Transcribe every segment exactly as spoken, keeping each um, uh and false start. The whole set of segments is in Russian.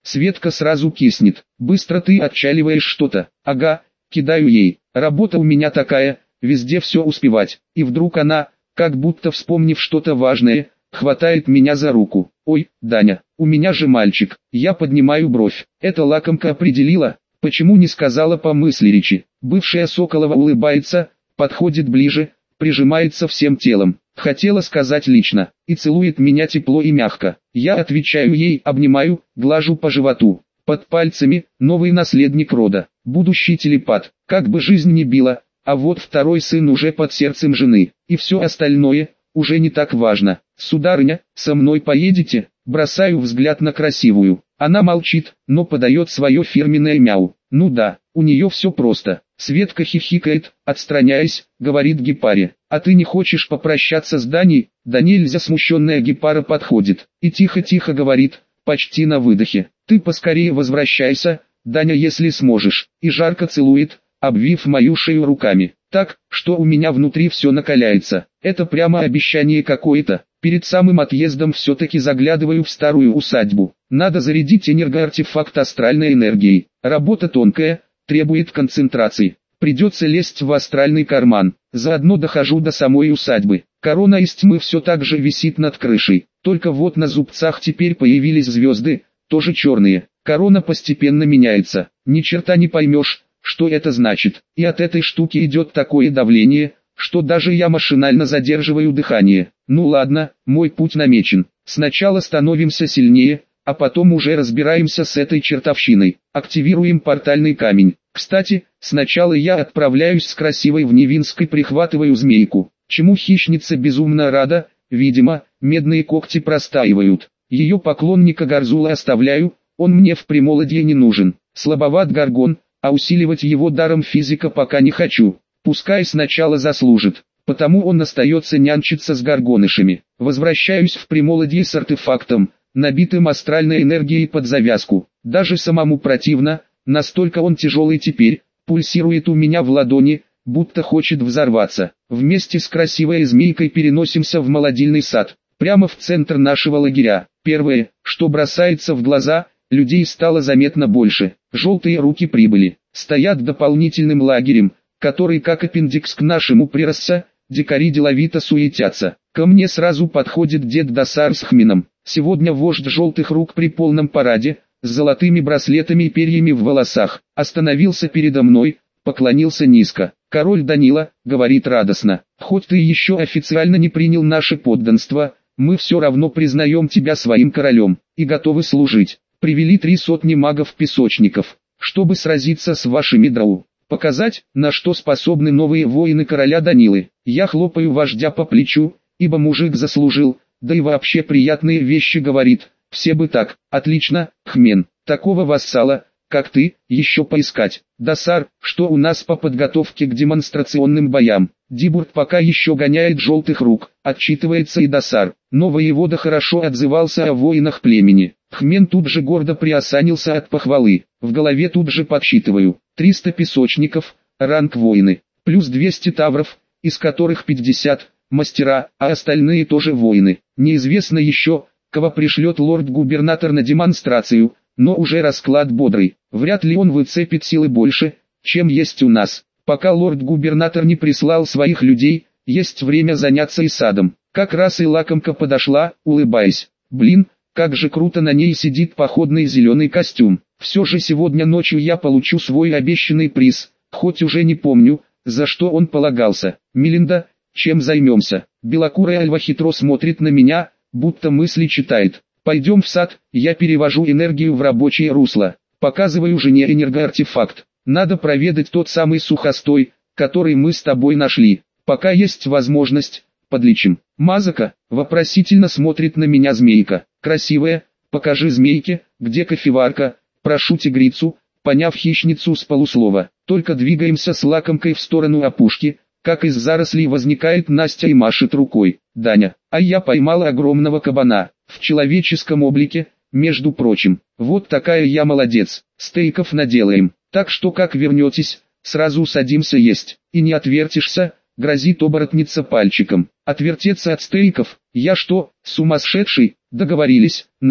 Светка сразу киснет. Быстро ты отчаливаешь что-то. Ага, кидаю ей. Работа у меня такая, везде все успевать. И вдруг она, как будто вспомнив что-то важное, хватает меня за руку. Ой, Даня, у меня же мальчик. Я поднимаю бровь. Это лакомка определила? Почему не сказала по мысли речи? Бывшая Соколова улыбается, подходит ближе, прижимается всем телом. Хотела сказать лично, и целует меня тепло и мягко. Я отвечаю ей, обнимаю, глажу по животу. Под пальцами новый наследник рода, будущий телепат. Как бы жизнь ни била, а вот второй сын уже под сердцем жены. И все остальное уже не так важно. Сударыня, со мной поедете? Бросаю взгляд на красивую. Она молчит, но подает свое фирменное мяу. Ну да, у нее все просто. Светка хихикает, отстраняясь, говорит Гепаре. А ты не хочешь попрощаться с Даней? Да нельзя, смущенная Гепара подходит. И тихо-тихо говорит, почти на выдохе. Ты поскорее возвращайся, Даня, если сможешь. И жарко целует, обвив мою шею руками. Так, что у меня внутри все накаляется. Это прямо обещание какое-то. Перед самым отъездом все-таки заглядываю в старую усадьбу. Надо зарядить энергоартефакт астральной энергией. Работа тонкая, требует концентрации. Придется лезть в астральный карман. Заодно дохожу до самой усадьбы. Корона из тьмы все так же висит над крышей. Только вот на зубцах теперь появились звезды, тоже черные. Корона постепенно меняется. Ни черта не поймешь, что это значит. И от этой штуки идет такое давление, что даже я машинально задерживаю дыхание. Ну ладно, мой путь намечен. Сначала становимся сильнее, а потом уже разбираемся с этой чертовщиной. Активируем портальный камень. Кстати, сначала я отправляюсь с красивой в Невинской, прихватываю змейку. Чему хищница безумно рада, видимо, медные когти простаивают. Ее поклонника Горзула оставляю, он мне в Примолодье не нужен. Слабоват Горгон, а усиливать его даром физика пока не хочу. Пускай сначала заслужит, потому он остается нянчиться с горгонышами. Возвращаюсь в Примолодье с артефактом, набитым астральной энергией под завязку. Даже самому противно, настолько он тяжелый теперь, пульсирует у меня в ладони, будто хочет взорваться. Вместе с красивой змейкой переносимся в молодильный сад, прямо в центр нашего лагеря. Первое, что бросается в глаза, людей стало заметно больше. Желтые руки прибыли, стоят дополнительным лагерем, который как аппендикс к нашему приросся, дикари деловито суетятся. Ко мне сразу подходит дед Досар с Хмином. Сегодня вождь желтых рук при полном параде, с золотыми браслетами и перьями в волосах, остановился передо мной, поклонился низко. «Король Данила», — говорит радостно, — «хоть ты еще официально не принял наше подданство, мы все равно признаем тебя своим королем, и готовы служить. Привели три сотни магов-песочников, чтобы сразиться с вашими драу. Показать, на что способны новые воины короля Данилы. Я хлопаю вождя по плечу, ибо мужик заслужил, да и вообще приятные вещи говорит. Все бы так, отлично, Хмен, такого вассала, как ты, еще поискать. Досар, что у нас по подготовке к демонстрационным боям? Дибурт пока еще гоняет желтых рук, отчитывается и Досар. Но воевода хорошо отзывался о воинах племени. Хмен тут же гордо приосанился от похвалы. В голове тут же подсчитываю. триста песочников, ранг воины, плюс двести тавров, из которых пятьдесят мастера, а остальные тоже воины. Неизвестно еще, кого пришлет лорд-губернатор на демонстрацию, но уже расклад бодрый. Вряд ли он выцепит силы больше, чем есть у нас. Пока лорд-губернатор не прислал своих людей, есть время заняться и садом. Как раз и лакомка подошла, улыбаясь. Блин, как же круто на ней сидит походный зеленый костюм. Все же сегодня ночью я получу свой обещанный приз, хоть уже не помню, за что он полагался. Мелинда, чем займемся? Белокурая Альва хитро смотрит на меня, будто мысли читает. Пойдем в сад, я перевожу энергию в рабочее русло. Показываю жене энергоартефакт. Надо проведать тот самый сухостой, который мы с тобой нашли. Пока есть возможность, подлечим. Мазака, вопросительно смотрит на меня змейка. Красивая, покажи змейке, где кофеварка, прошу тигрицу, поняв хищницу с полуслова. Только двигаемся с лакомкой в сторону опушки, как из зарослей возникает Настя и машет рукой. Даня, а я поймала огромного кабана, в человеческом облике, между прочим. Вот такая я молодец, стейков наделаем. Так что как вернетесь, сразу садимся есть, и не отвертишься, грозит оборотница пальчиком. Отвертеться от стейков, я что, сумасшедший? Договорились, Насть.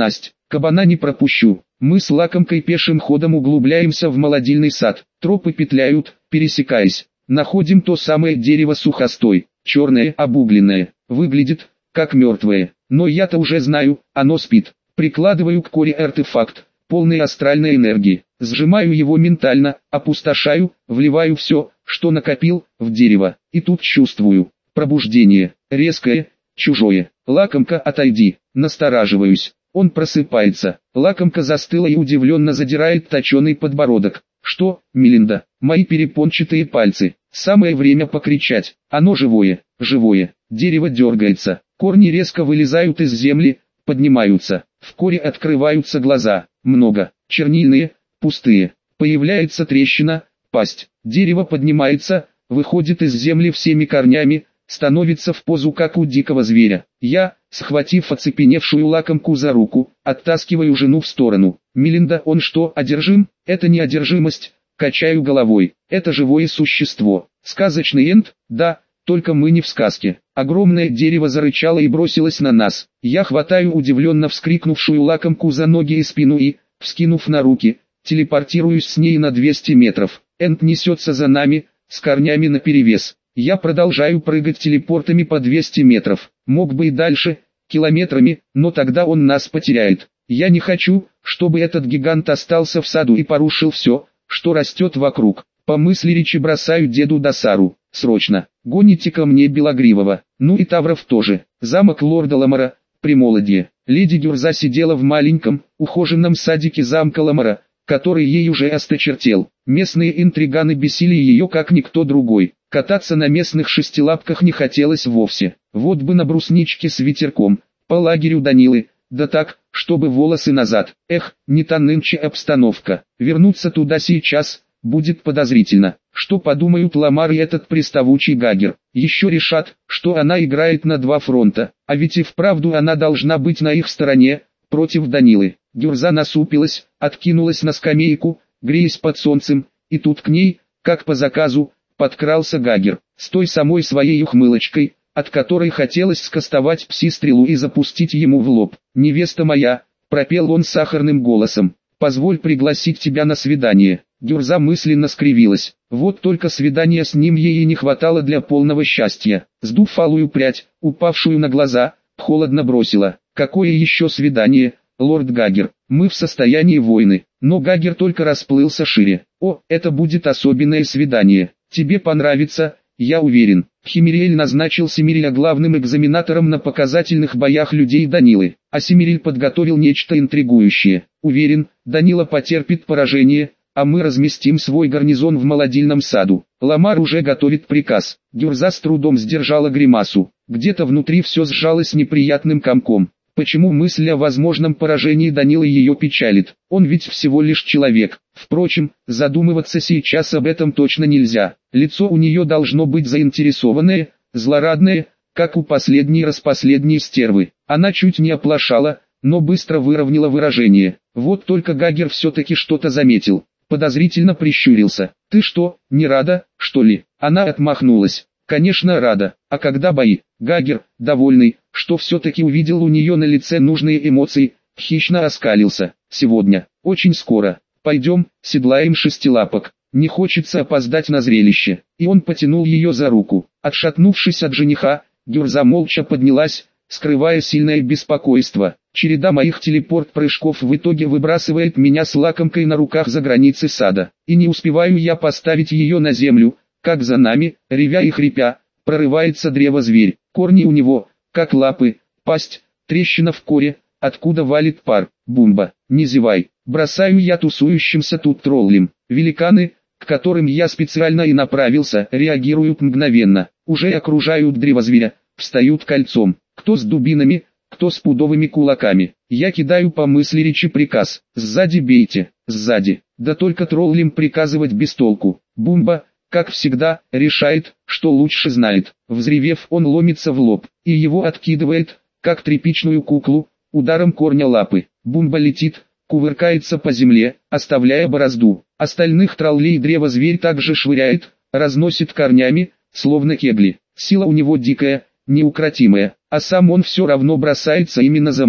Кабана не пропущу. Мы с лакомкой пешим ходом углубляемся в молодильный сад. Тропы петляют, пересекаясь. Находим то самое дерево сухостой, черное, обугленное. Выглядит, как мертвое. Но я-то уже знаю, оно спит. Прикладываю к коре артефакт, полный астральной энергии. Сжимаю его ментально, опустошаю, вливаю все, что накопил, в дерево. И тут чувствую пробуждение, резкое, чужое. Лакомка, отойди. Настораживаюсь. Он просыпается. Лакомка застыла и удивленно задирает точеный подбородок. Что, Мелинда, мои перепончатые пальцы. Самое время покричать. Оно живое, живое. Дерево дергается. Корни резко вылезают из земли, поднимаются. В коре открываются глаза. Много. Чернильные, пустые. Появляется трещина, пасть. Дерево поднимается, выходит из земли всеми корнями, становится в позу как у дикого зверя. Я, схватив оцепеневшую лакомку за руку, оттаскиваю жену в сторону. Мелинда, он что, одержим? Это не одержимость. Качаю головой. Это живое существо. Сказочный энд? Да, только мы не в сказке. Огромное дерево зарычало и бросилось на нас. Я хватаю удивленно вскрикнувшую лакомку за ноги и спину и, вскинув на руки, телепортируюсь с ней на двести метров. Энд несется за нами, с корнями наперевес. Я продолжаю прыгать телепортами по двести метров. Мог бы и дальше, километрами, но тогда он нас потеряет. Я не хочу, чтобы этот гигант остался в саду и порушил все, что растет вокруг. По мысли речи бросаю деду Досару. Срочно, гоните ко мне Белогривого. Ну и Тавров тоже. Замок лорда Ламара, Примолодье. Леди Гюрза сидела в маленьком, ухоженном садике замка Ламара, который ей уже осточертел. Местные интриганы бесили ее как никто другой. Кататься на местных шестилапках не хотелось вовсе. Вот бы на брусничке с ветерком, по лагерю Данилы, да так, чтобы волосы назад. Эх, не та нынче обстановка. Вернуться туда сейчас будет подозрительно. Что подумают Ламар и этот приставучий Гагер? Еще решат, что она играет на два фронта. А ведь и вправду она должна быть на их стороне, против Данилы. Гюрза насупилась, откинулась на скамейку, греясь под солнцем, и тут к ней, как по заказу, подкрался Гагер, с той самой своей ухмылочкой, от которой хотелось скостовать пси-стрелу и запустить ему в лоб. «Невеста моя», — пропел он сахарным голосом, — «позволь пригласить тебя на свидание». Гюрза мысленно скривилась. Вот только свидания с ним ей и не хватало для полного счастья. Сдув алую прядь, упавшую на глаза, холодно бросила: «Какое еще свидание, лорд Гагер? Мы в состоянии войны». Но Гагер только расплылся шире. «О, это будет особенное свидание. Тебе понравится, я уверен». Химериэль назначил Семириля главным экзаменатором на показательных боях людей Данилы. А Семириль подготовил нечто интригующее. Уверен, Данила потерпит поражение, а мы разместим свой гарнизон в молодильном саду. Ламар уже готовит приказ. Гюрза с трудом сдержала гримасу. Где-то внутри все сжалось неприятным комком. Почему мысль о возможном поражении Данилы ее печалит? Он ведь всего лишь человек. Впрочем, задумываться сейчас об этом точно нельзя. Лицо у нее должно быть заинтересованное, злорадное, как у последней-распоследней стервы. Она чуть не оплошала, но быстро выровняла выражение. Вот только Гагер все-таки что-то заметил. Подозрительно прищурился. «Ты что, не рада, что ли?» Она отмахнулась. «Конечно рада. А когда бои?» Гагер, довольный, что все-таки увидел у нее на лице нужные эмоции, хищно оскалился. «Сегодня, очень скоро. Пойдем, седлаем шестилапок. Не хочется опоздать на зрелище». И он потянул ее за руку. Отшатнувшись от жениха, Гюрза молча поднялась, скрывая сильное беспокойство. Череда моих телепорт-прыжков в итоге выбрасывает меня с лакомкой на руках за границы сада. И не успеваю я поставить ее на землю, как за нами, ревя и хрипя, прорывается древо-зверь. Корни у него, как лапы, пасть, трещина в коре, откуда валит пар. Бумба, не зевай. Бросаю я тусующимся тут троллем. Великаны, к которым я специально и направился, реагируют мгновенно. Уже окружают древо-зверя, встают кольцом. Кто с дубинами, кто с пудовыми кулаками. Я кидаю по мысли речи приказ: «Сзади бейте, сзади». Да только троллям приказывать без толку. Бумба, как всегда, решает, что лучше знает. Взревев, он ломится в лоб, и его откидывает, как тряпичную куклу, ударом корня лапы. Бумба летит, кувыркается по земле, оставляя борозду. Остальных троллей древо-зверь также швыряет, разносит корнями, словно кегли. Сила у него дикая, неукротимая, а сам он все равно бросается именно за мной.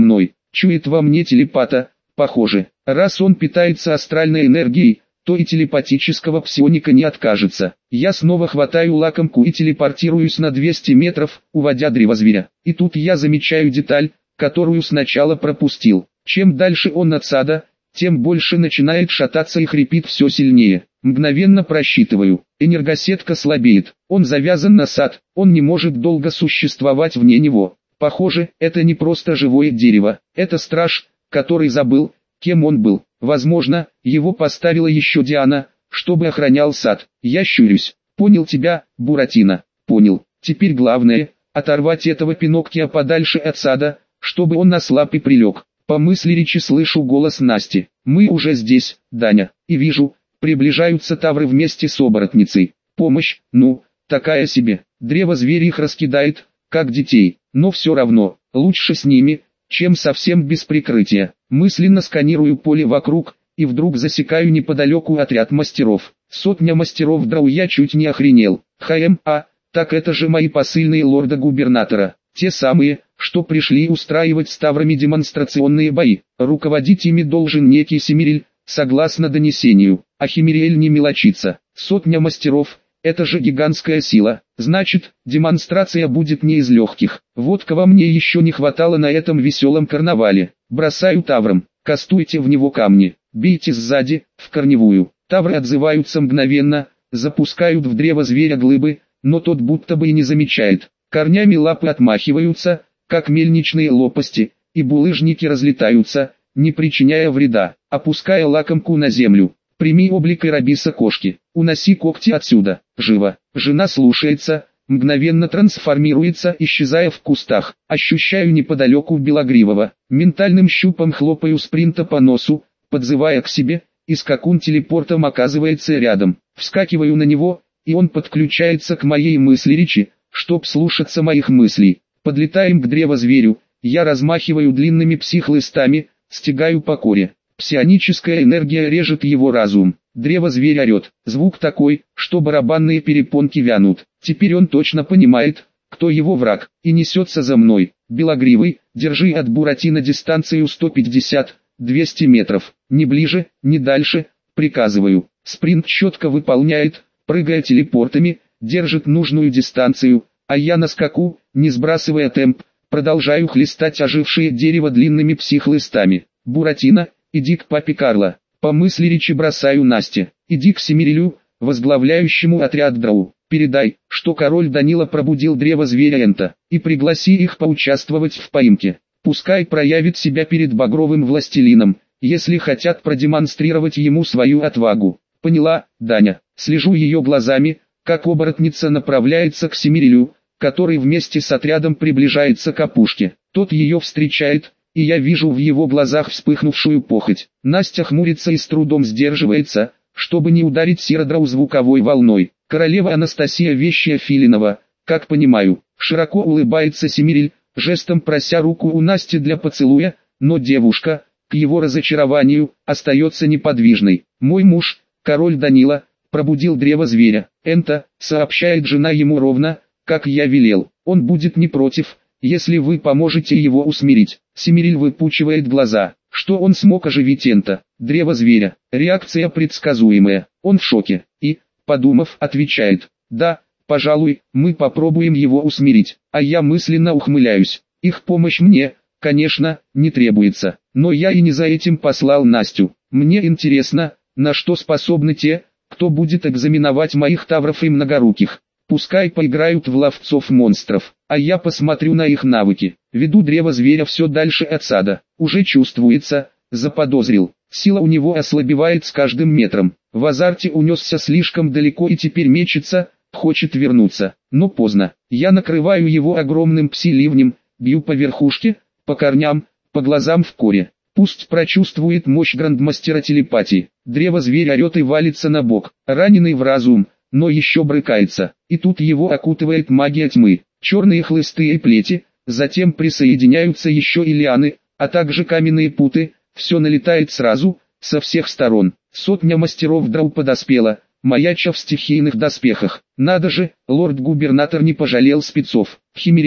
Чует во мне телепата, похоже. Раз он питается астральной энергией, то и телепатического псионика не откажется. Я снова хватаю лакомку и телепортируюсь на двести метров, уводя древозверя. И тут я замечаю деталь, которую сначала пропустил. Чем дальше он от сада, тем больше начинает шататься и хрипит все сильнее. Мгновенно просчитываю. Энергосетка слабеет. Он завязан на сад, он не может долго существовать вне него. Похоже, это не просто живое дерево, это страж, который забыл, кем он был. Возможно, его поставила еще Диана, чтобы охранял сад. Я щурюсь. Понял тебя, Буратино. Понял. Теперь главное, оторвать этого Пиноккио подальше от сада, чтобы он ослаб и прилег. По мысли речи слышу голос Насти. Мы уже здесь, Даня, и вижу, приближаются тавры вместе с оборотницей. Помощь, ну, такая себе. Древо зверь их раскидает, как детей, но все равно, лучше с ними, чем совсем без прикрытия. Мысленно сканирую поле вокруг, и вдруг засекаю неподалеку отряд мастеров. Сотня мастеров драу, я чуть не охренел. ХМ, а, так это же мои посыльные лорда-губернатора. Те самые, что пришли устраивать с таврами демонстрационные бои. Руководить ими должен некий Семириль, согласно донесению. А Химириэль не мелочится. Сотня мастеров, это же гигантская сила. Значит, демонстрация будет не из легких. Вот кого мне еще не хватало на этом веселом карнавале. Бросаю таврам, кастуйте в него камни, бейте сзади, в корневую. Тавры отзываются мгновенно, запускают в древо зверя глыбы, но тот будто бы и не замечает. Корнями лапы отмахиваются, как мельничные лопасти, и булыжники разлетаются, не причиняя вреда, опуская лакомку на землю. Прими облик Ирабиса кошки, уноси когти отсюда, живо. Жена слушается, мгновенно трансформируется, исчезая в кустах. Ощущаю неподалеку Белогривого, ментальным щупом хлопаю спринта по носу, подзывая к себе, и скакун телепортом оказывается рядом. Вскакиваю на него, и он подключается к моей мысли речи, чтоб слушаться моих мыслей. Подлетаем к древозверю, я размахиваю длинными психлыстами, стягаю по коре. Псионическая энергия режет его разум. Древо-зверь орет. Звук такой, что барабанные перепонки вянут. Теперь он точно понимает, кто его враг, и несется за мной. Белогривый, держи от Буратино дистанцию сто пятьдесят — двести метров. Не ближе, не дальше, приказываю. Спринт четко выполняет, прыгая телепортами, держит нужную дистанцию, а я на скаку, не сбрасывая темп, продолжаю хлестать ожившее дерево длинными психлыстами. Буратино, иди к папе Карло. По мысли речи бросаю Насте. Иди к Семирилю, возглавляющему отряд драу. Передай, что король Данила пробудил древо зверя Энта, и пригласи их поучаствовать в поимке. Пускай проявит себя перед багровым властелином, если хотят продемонстрировать ему свою отвагу. Поняла, Даня? Слежу ее глазами, как оборотница направляется к Семирилю, который вместе с отрядом приближается к опушке. Тот ее встречает, и я вижу в его глазах вспыхнувшую похоть. Настя хмурится и с трудом сдерживается, чтобы не ударить Сиродрау звуковой волной. Королева Анастасия Вещая Филинова, как понимаю, широко улыбается Семириль, жестом прося руку у Насти для поцелуя, но девушка, к его разочарованию, остается неподвижной. Мой муж, король Данила, пробудил древо зверя. Энта, сообщает жена ему ровно, как я велел. Он будет не против, если вы поможете его усмирить. Семириль выпучивает глаза. Что он смог оживить Энта, древо зверя? Реакция предсказуемая. Он в шоке. И, подумав, отвечает: да, пожалуй, мы попробуем его усмирить. А я мысленно ухмыляюсь. Их помощь мне, конечно, не требуется. Но я и не за этим послал Настю. Мне интересно, на что способны те, кто будет экзаменовать моих тавров и многоруких. Пускай поиграют в ловцов монстров, а я посмотрю на их навыки. Веду древо зверя все дальше от сада. Уже чувствуется, заподозрил. Сила у него ослабевает с каждым метром. В азарте унесся слишком далеко и теперь мечется, хочет вернуться. Но поздно. Я накрываю его огромным пси-ливнем, бью по верхушке, по корням, по глазам в коре. Пусть прочувствует мощь грандмастера телепатии. Древо зверь орет и валится на бок, раненый в разум, но еще брыкается. И тут его окутывает магия тьмы. Черные хлысты и плети, затем присоединяются еще и лианы, а также каменные путы. Все налетает сразу, со всех сторон. Сотня мастеров драу подоспела, маяча в стихийных доспехах. Надо же, лорд-губернатор не пожалел спецов. Химириэль,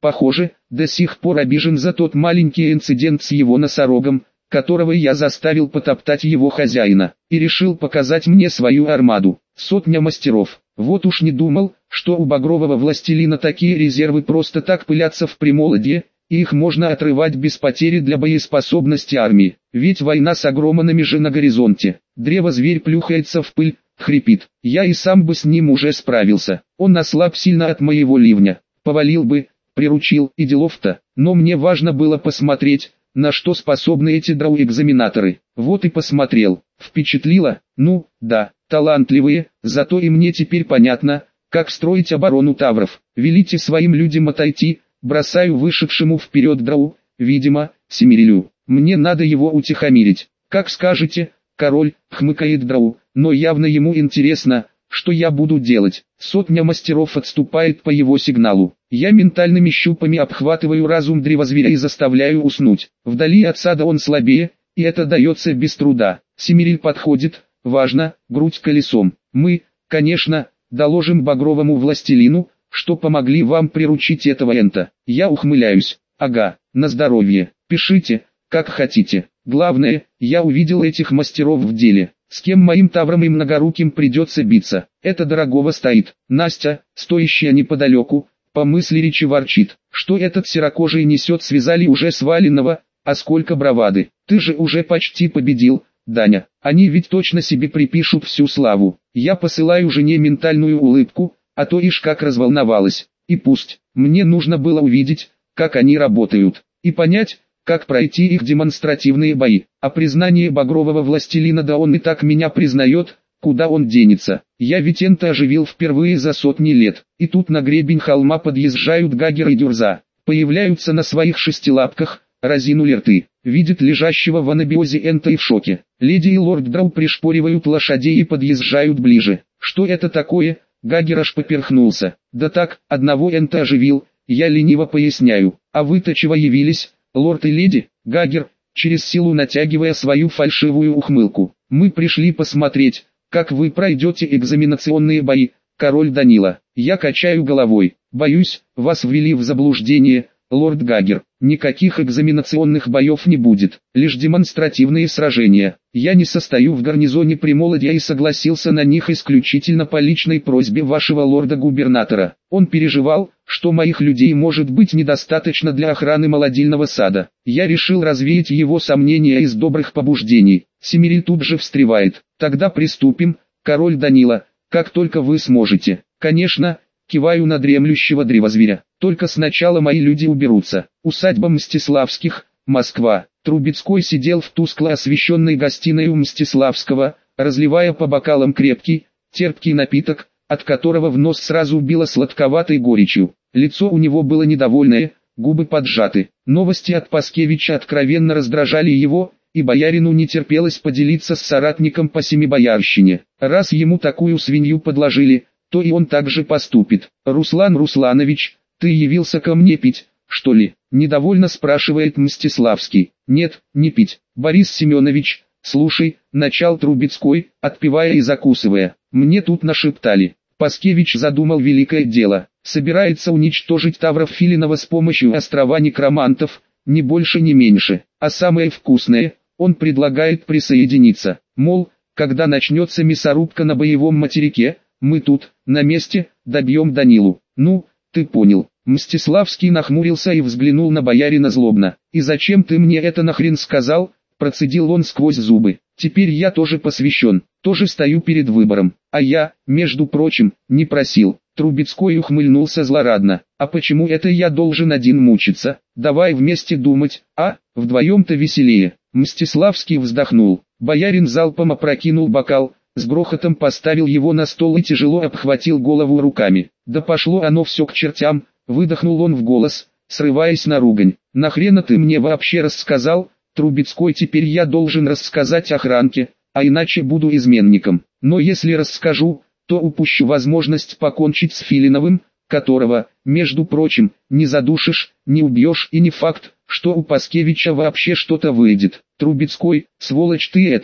Похоже, до сих пор обижен за тот маленький инцидент с его носорогом, которого я заставил потоптать его хозяина, и решил показать мне свою армаду. Сотня мастеров. Вот уж не думал, что у багрового властелина такие резервы просто так пылятся в Примолодье, и их можно отрывать без потери для боеспособности армии. Ведь война с огромными же на горизонте. Древо-зверь плюхается в пыль, хрипит. Я и сам бы с ним уже справился. Он ослаб сильно от моего ливня. Повалил бы, приручил, и делов-то. Но мне важно было посмотреть, на что способны эти драу-экзаменаторы. Вот и посмотрел. Впечатлило? Ну, да, талантливые, зато и мне теперь понятно, как строить оборону тавров. Велите своим людям отойти, бросаю вышедшему вперед драу, видимо, Семирилю. Мне надо его утихомирить. Как скажете, король, хмыкает драу, но явно ему интересно, что я буду делать. Сотня мастеров отступает по его сигналу. Я ментальными щупами обхватываю разум древозверя и заставляю уснуть. Вдали от сада он слабее, и это дается без труда. Семириль подходит, важно, грудь колесом. Мы, конечно, доложим багровому властелину, что помогли вам приручить этого энта. Я ухмыляюсь. Ага, на здоровье. Пишите, как хотите. Главное, я увидел этих мастеров в деле. С кем моим тавром и многоруким придется биться, это дорогого стоит. Настя, стоящая неподалеку, по мысли речи ворчит, что этот серокожий несет, связали уже сваленного, а сколько бравады. Ты же уже почти победил, Даня. Они ведь точно себе припишут всю славу. Я посылаю жене ментальную улыбку, а то ишь как разволновалась. И пусть, мне нужно было увидеть, как они работают, и понять, как пройти их демонстративные бои. А признание багрового властелина, да он и так меня признает, куда он денется. Я ведь энта оживил впервые за сотни лет. И тут на гребень холма подъезжают Гагер и Дюрза. Появляются на своих шестилапках, разинули рты. Видят лежащего в анабиозе энта и в шоке. Леди и лорд Драу пришпоривают лошадей и подъезжают ближе. Что это такое? Гагер аж поперхнулся. Да так, одного энта оживил, я лениво поясняю. А вы-то чего явились? Лорд и леди, Гагер, через силу натягивая свою фальшивую ухмылку. Мы пришли посмотреть, как вы пройдете экзаменационные бои, король Данила. Я качаю головой. Боюсь, вас ввели в заблуждение, лорд Гагер. Никаких экзаменационных боев не будет, лишь демонстративные сражения. Я не состою в гарнизоне Примолодья и согласился на них исключительно по личной просьбе вашего лорда-губернатора. Он переживал, что моих людей может быть недостаточно для охраны молодильного сада. Я решил развеять его сомнения из добрых побуждений. Семириль тут же встревает. Тогда приступим, король Данила, как только вы сможете. Конечно, киваю на дремлющего древозверя. Только сначала мои люди уберутся. Усадьба Мстиславских, Москва. Трубецкой сидел в тускло освещенной гостиной у Мстиславского, разливая по бокалам крепкий, терпкий напиток, от которого в нос сразу било сладковатой горечью. Лицо у него было недовольное, губы поджаты. Новости от Паскевича откровенно раздражали его, и боярину не терпелось поделиться с соратником по семибоярщине. Раз ему такую свинью подложили, то и он так же поступит. «Руслан Русланович, ты явился ко мне пить, что ли?» – недовольно спрашивает Мстиславский. «Нет, не пить. Борис Семенович, слушай», – начал Трубецкой, отпивая и закусывая. «Мне тут нашептали. Паскевич задумал великое дело. Собирается уничтожить тавров Филинова с помощью острова некромантов, ни больше ни меньше. А самое вкусное, он предлагает присоединиться. Мол, когда начнется мясорубка на боевом материке, мы тут, на месте, добьем Данилу. Ну, ты понял». Мстиславский нахмурился и взглянул на боярина злобно. «И зачем ты мне это нахрен сказал?» – процедил он сквозь зубы. «Теперь я тоже посвящен, тоже стою перед выбором. А я, между прочим, не просил». Трубецкой ухмыльнулся злорадно. «А почему это я должен один мучиться? Давай вместе думать, а? Вдвоем-то веселее». Мстиславский вздохнул. Боярин залпом опрокинул бокал, с грохотом поставил его на стол и тяжело обхватил голову руками. «Да пошло оно все к чертям», — выдохнул он в голос, срываясь на ругань. «Нахрена ты мне вообще рассказал, Трубецкой? Теперь я должен рассказать охранке, а иначе буду изменником. Но если расскажу, то упущу возможность покончить с Филиновым, которого, между прочим, не задушишь, не убьешь, и не факт, что у Паскевича вообще что-то выйдет. Трубецкой, сволочь ты этакая,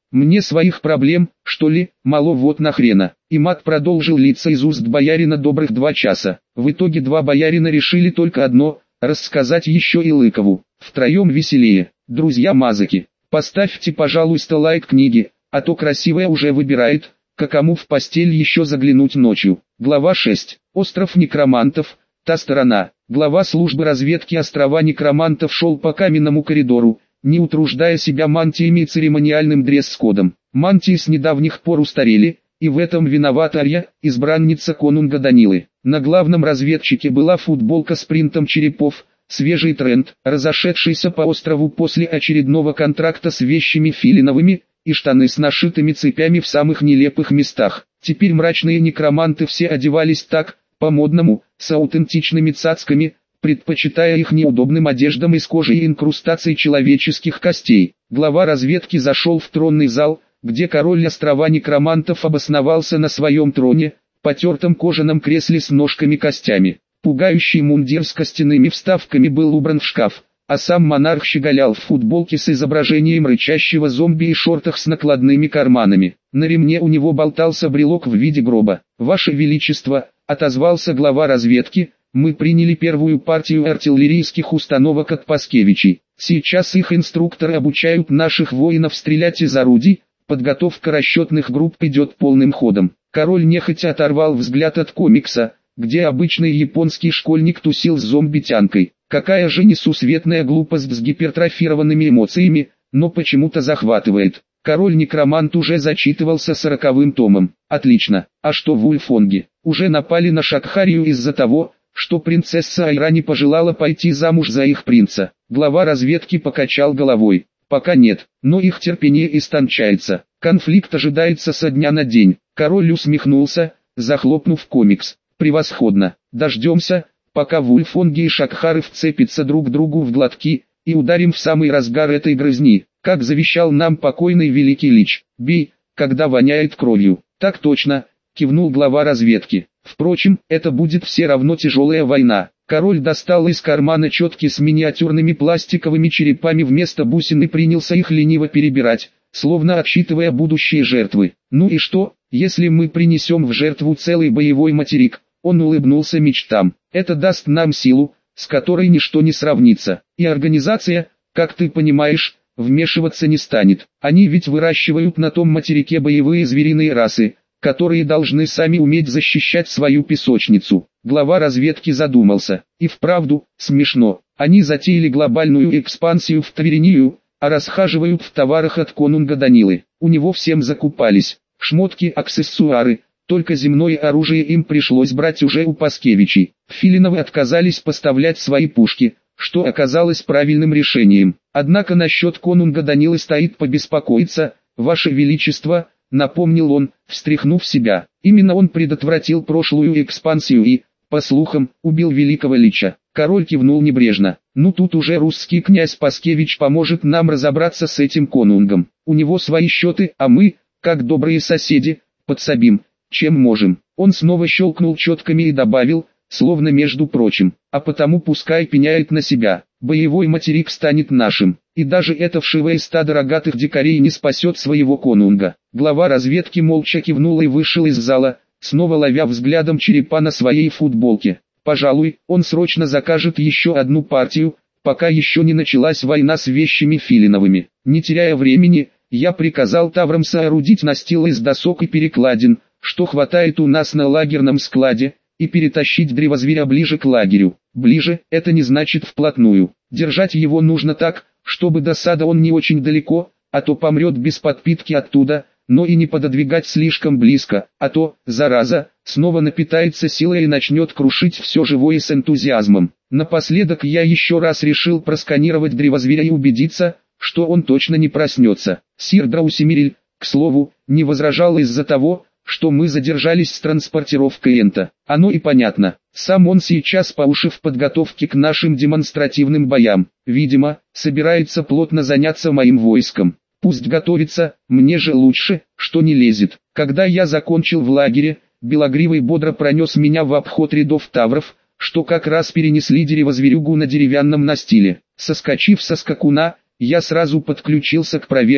Мне своих проблем, что ли, мало вот нахрена. И мат продолжил литься из уст боярина добрых два часа. В итоге два боярина решили только одно – рассказать еще и Лыкову. Втроем веселее. Друзья-мазыки, поставьте, пожалуйста, лайк книге, а то красивая уже выбирает, к кому в постель еще заглянуть ночью. Глава шесть. Остров некромантов. Та сторона. Глава службы разведки острова некромантов шел по каменному коридору, не утруждая себя мантиями и церемониальным дресс-кодом. Мантии с недавних пор устарели, и в этом виновата Арья, избранница конунга Данилы. На главном разведчике была футболка с принтом черепов, свежий тренд, разошедшийся по острову после очередного контракта с вещами филиновыми, и штаны с нашитыми цепями в самых нелепых местах. Теперь мрачные некроманты все одевались так, по-модному, с аутентичными цацками, предпочитая их неудобным одеждам из кожи и инкрустаций человеческих костей. Глава разведки зашел в тронный зал, где король острова некромантов обосновался на своем троне, потертом кожаном кресле с ножками-костями. Пугающий мундир с костяными вставками был убран в шкаф, а сам монарх щеголял в футболке с изображением рычащего зомби и шортах с накладными карманами. На ремне у него болтался брелок в виде гроба. «Ваше Величество», — отозвался глава разведки, — «мы приняли первую партию артиллерийских установок от Паскевичей. Сейчас их инструкторы обучают наших воинов стрелять из орудий, подготовка расчетных групп идет полным ходом». Король нехотя оторвал взгляд от комикса, где обычный японский школьник тусил с зомби-тянкой. Какая же несусветная глупость с гипертрофированными эмоциями, но почему-то захватывает. Король-некромант уже зачитывался сороковым томом. Отлично. А что в Ульфонге? Уже напали на Шакхарию из-за того, что принцесса Айра не пожелала пойти замуж за их принца. Глава разведки покачал головой. Пока нет, но их терпение истончается. Конфликт ожидается со дня на день. Король усмехнулся, захлопнув комикс. Превосходно. Дождемся, пока Вульфонги и Шакхары вцепятся друг другу в глотки, и ударим в самый разгар этой грызни, как завещал нам покойный великий лич. Бей, когда воняет кровью. Так точно, кивнул глава разведки. Впрочем, это будет все равно тяжелая война. Король достал из кармана четки с миниатюрными пластиковыми черепами вместо бусин и принялся их лениво перебирать, словно отсчитывая будущие жертвы. Ну и что, если мы принесем в жертву целый боевой материк? Он улыбнулся мечтам. Это даст нам силу, с которой ничто не сравнится. И организация, как ты понимаешь, вмешиваться не станет. Они ведь выращивают на том материке боевые звериные расы, которые должны сами уметь защищать свою песочницу. Глава разведки задумался. И вправду, смешно. Они затеяли глобальную экспансию в Тверинию, а расхаживают в товарах от конунга Данилы. У него всем закупались. Шмотки, аксессуары. Только земное оружие им пришлось брать уже у Паскевичей. Филиновы отказались поставлять свои пушки, что оказалось правильным решением. Однако насчет конунга Данилы стоит побеспокоиться, Ваше Величество, напомнил он, встряхнув себя. Именно он предотвратил прошлую экспансию и, по слухам, убил великого лича. Король кивнул небрежно. Ну тут уже русский князь Паскевич поможет нам разобраться с этим конунгом. У него свои счеты, а мы, как добрые соседи, подсобим, чем можем. Он снова щелкнул четками и добавил, словно между прочим, а потому пускай пеняет на себя. Боевой материк станет нашим, и даже это вшивое стадо рогатых дикарей не спасет своего конунга. Глава разведки молча кивнул и вышел из зала, снова ловя взглядом черепа на своей футболке. Пожалуй, он срочно закажет еще одну партию, пока еще не началась война с вещами филиновыми. Не теряя времени, я приказал таврам соорудить настил из досок и перекладин, что хватает у нас на лагерном складе, и перетащить древозверя ближе к лагерю. Ближе, это не значит вплотную. Держать его нужно так, чтобы до сада он не очень далеко, а то помрет без подпитки оттуда, но и не пододвигать слишком близко, а то, зараза, снова напитается силой и начнет крушить все живое с энтузиазмом. Напоследок я еще раз решил просканировать древозверя и убедиться, что он точно не проснется. Сир Драусимириль, к слову, не возражал из-за того, что мы задержались с транспортировкой Энта. Оно и понятно. Сам он сейчас по уши в подготовке к нашим демонстративным боям. Видимо, собирается плотно заняться моим войском. Пусть готовится, мне же лучше, что не лезет. Когда я закончил в лагере, Белогривый бодро пронес меня в обход рядов тавров, что как раз перенесли деревозверюгу на деревянном настиле. Соскочив со скакуна, я сразу подключился к проверке,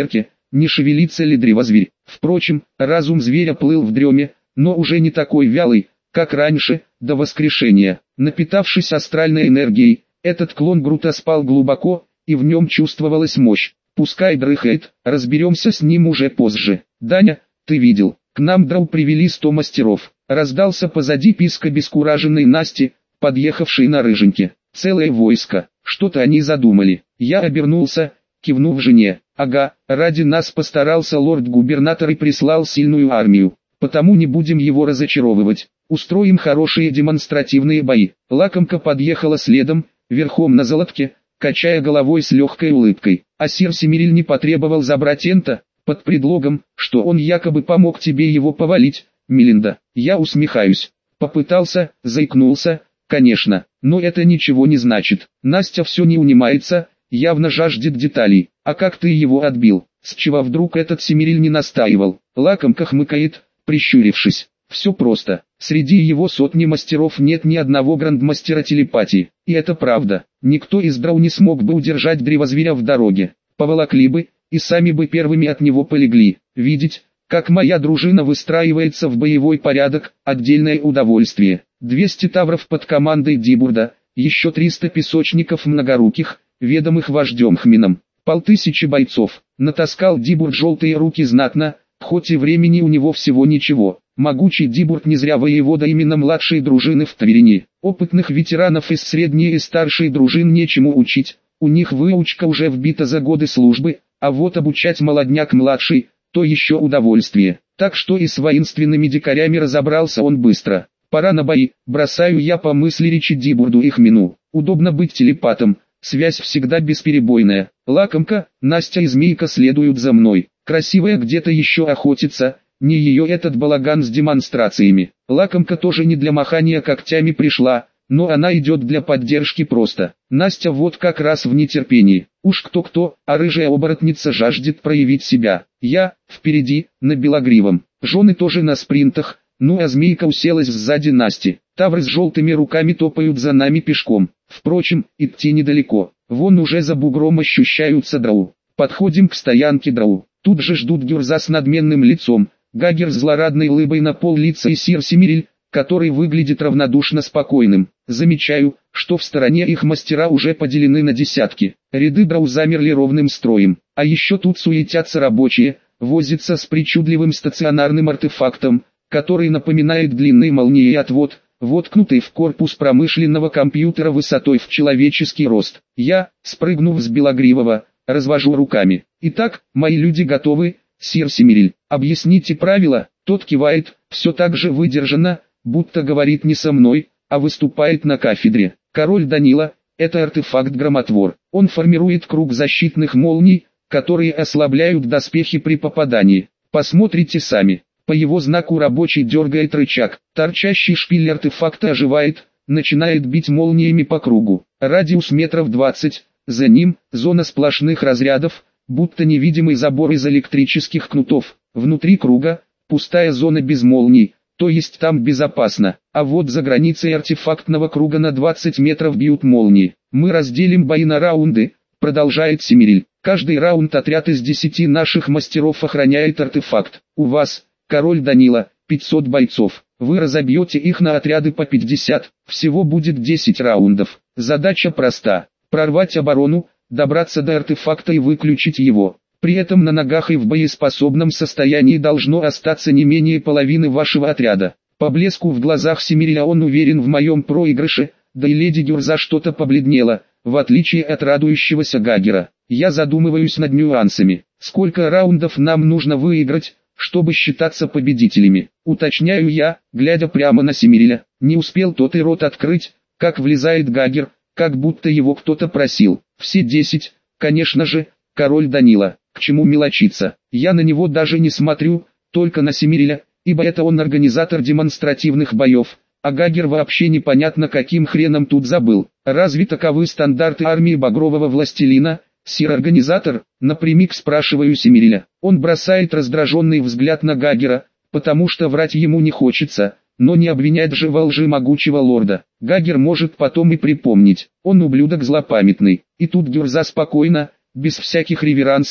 не шевелится ли древозверь. Впрочем, разум зверя плыл в дреме, но уже не такой вялый, как раньше, до воскрешения. Напитавшись астральной энергией, этот клон Грута спал глубоко, и в нем чувствовалась мощь. Пускай дрыхает, разберемся с ним уже позже. Даня, ты видел, к нам драу привели сто мастеров. Раздался позади писк обескураженной Насти, подъехавшей на рыженьке. Целое войско, что-то они задумали. Я обернулся, кивнув жене. Ага, ради нас постарался лорд-губернатор и прислал сильную армию. Потому не будем его разочаровывать. Устроим хорошие демонстративные бои. Лакомка подъехала следом, верхом на золотке, качая головой с легкой улыбкой. А сир Семириль не потребовал забрать Энта, под предлогом, что он якобы помог тебе его повалить, Мелинда. Я усмехаюсь. Попытался, заикнулся, конечно, но это ничего не значит. Настя все не унимается, явно жаждет деталей. А как ты его отбил? С чего вдруг этот Семириль не настаивал? Лакомка хмыкает, прищурившись. Все просто. Среди его сотни мастеров нет ни одного грандмастера телепатии. И это правда. Никто из драу не смог бы удержать древозверя в дороге. Поволокли бы, и сами бы первыми от него полегли. Видеть, как моя дружина выстраивается в боевой порядок, отдельное удовольствие. двести тавров под командой Дибурда, еще триста песочников многоруких, ведомых вождем Хмином. Полтысячи бойцов. Натаскал Дибурд желтые руки знатно, хоть и времени у него всего ничего. Могучий Дибурд не зря воевода именно младшей дружины в Тверине. Опытных ветеранов из средней и старшей дружин нечему учить. У них выучка уже вбита за годы службы, а вот обучать молодняк младший, то еще удовольствие. Так что и с воинственными дикарями разобрался он быстро. Пора на бои, бросаю я по мысли речи Дибурду и Хмину. Удобно быть телепатом, связь всегда бесперебойная. Лакомка, Настя и Змейка следуют за мной. Красивая где-то еще охотится, не ее этот балаган с демонстрациями. Лакомка тоже не для махания когтями пришла, но она идет для поддержки просто. Настя вот как раз в нетерпении. Уж кто-кто, а рыжая оборотница жаждет проявить себя. Я, впереди, на белогривом. Жены тоже на спринтах, ну а Змейка уселась сзади Насти. Тавры с желтыми руками топают за нами пешком. Впрочем, идти недалеко. Вон уже за бугром ощущаются драу. Подходим к стоянке драу. Тут же ждут Гюрза с надменным лицом, Гагер с злорадной улыбой на пол лица и сир Семириль, который выглядит равнодушно спокойным. Замечаю, что в стороне их мастера уже поделены на десятки. Ряды драу замерли ровным строем. А еще тут суетятся рабочие, возятся с причудливым стационарным артефактом, который напоминает длинный молнией отвод, воткнутый в корпус промышленного компьютера высотой в человеческий рост. Я, спрыгнув с белогривого, развожу руками. Итак, мои люди готовы, сир Семириль. Объясните правила. Тот кивает, все так же выдержанно, будто говорит не со мной, а выступает на кафедре. Король Данила, это артефакт-громотвор. Он формирует круг защитных молний, которые ослабляют доспехи при попадании. Посмотрите сами. По его знаку рабочий дергает рычаг. Торчащий шпиль артефакта оживает, начинает бить молниями по кругу. Радиус метров двадцать. За ним зона сплошных разрядов, будто невидимый забор из электрических кнутов. Внутри круга пустая зона без молний, то есть там безопасно. А вот за границей артефактного круга на двадцать метров бьют молнии. Мы разделим бои на раунды, продолжает Семириль. Каждый раунд отряд из десяти наших мастеров охраняет артефакт. У вас, король Данила, пятьсот бойцов. Вы разобьете их на отряды по пятьдесят. Всего будет десять раундов. Задача проста. Прорвать оборону, добраться до артефакта и выключить его. При этом на ногах и в боеспособном состоянии должно остаться не менее половины вашего отряда. По блеску в глазах Семириля он уверен в моем проигрыше, да и леди Гюрза что-то побледнела, в отличие от радующегося Гагера. Я задумываюсь над нюансами. Сколько раундов нам нужно выиграть, чтобы считаться победителями? Уточняю я, глядя прямо на Семириля. Не успел тот и рот открыть, как влезает Гагер, как будто его кто-то просил. Все десять, конечно же, король Данила. К чему мелочиться? Я на него даже не смотрю, только на Семириля, ибо это он организатор демонстративных боев, а Гагер вообще непонятно каким хреном тут забыл. Разве таковы стандарты армии Багрового Властелина, сир-организатор? Напрямик спрашиваю Семириля. Он бросает раздраженный взгляд на Гагера, потому что врать ему не хочется, но не обвинять же во лжи могучего лорда. Гагер может потом и припомнить. Он ублюдок злопамятный. И тут Гюрза спокойно, без всяких реверансов,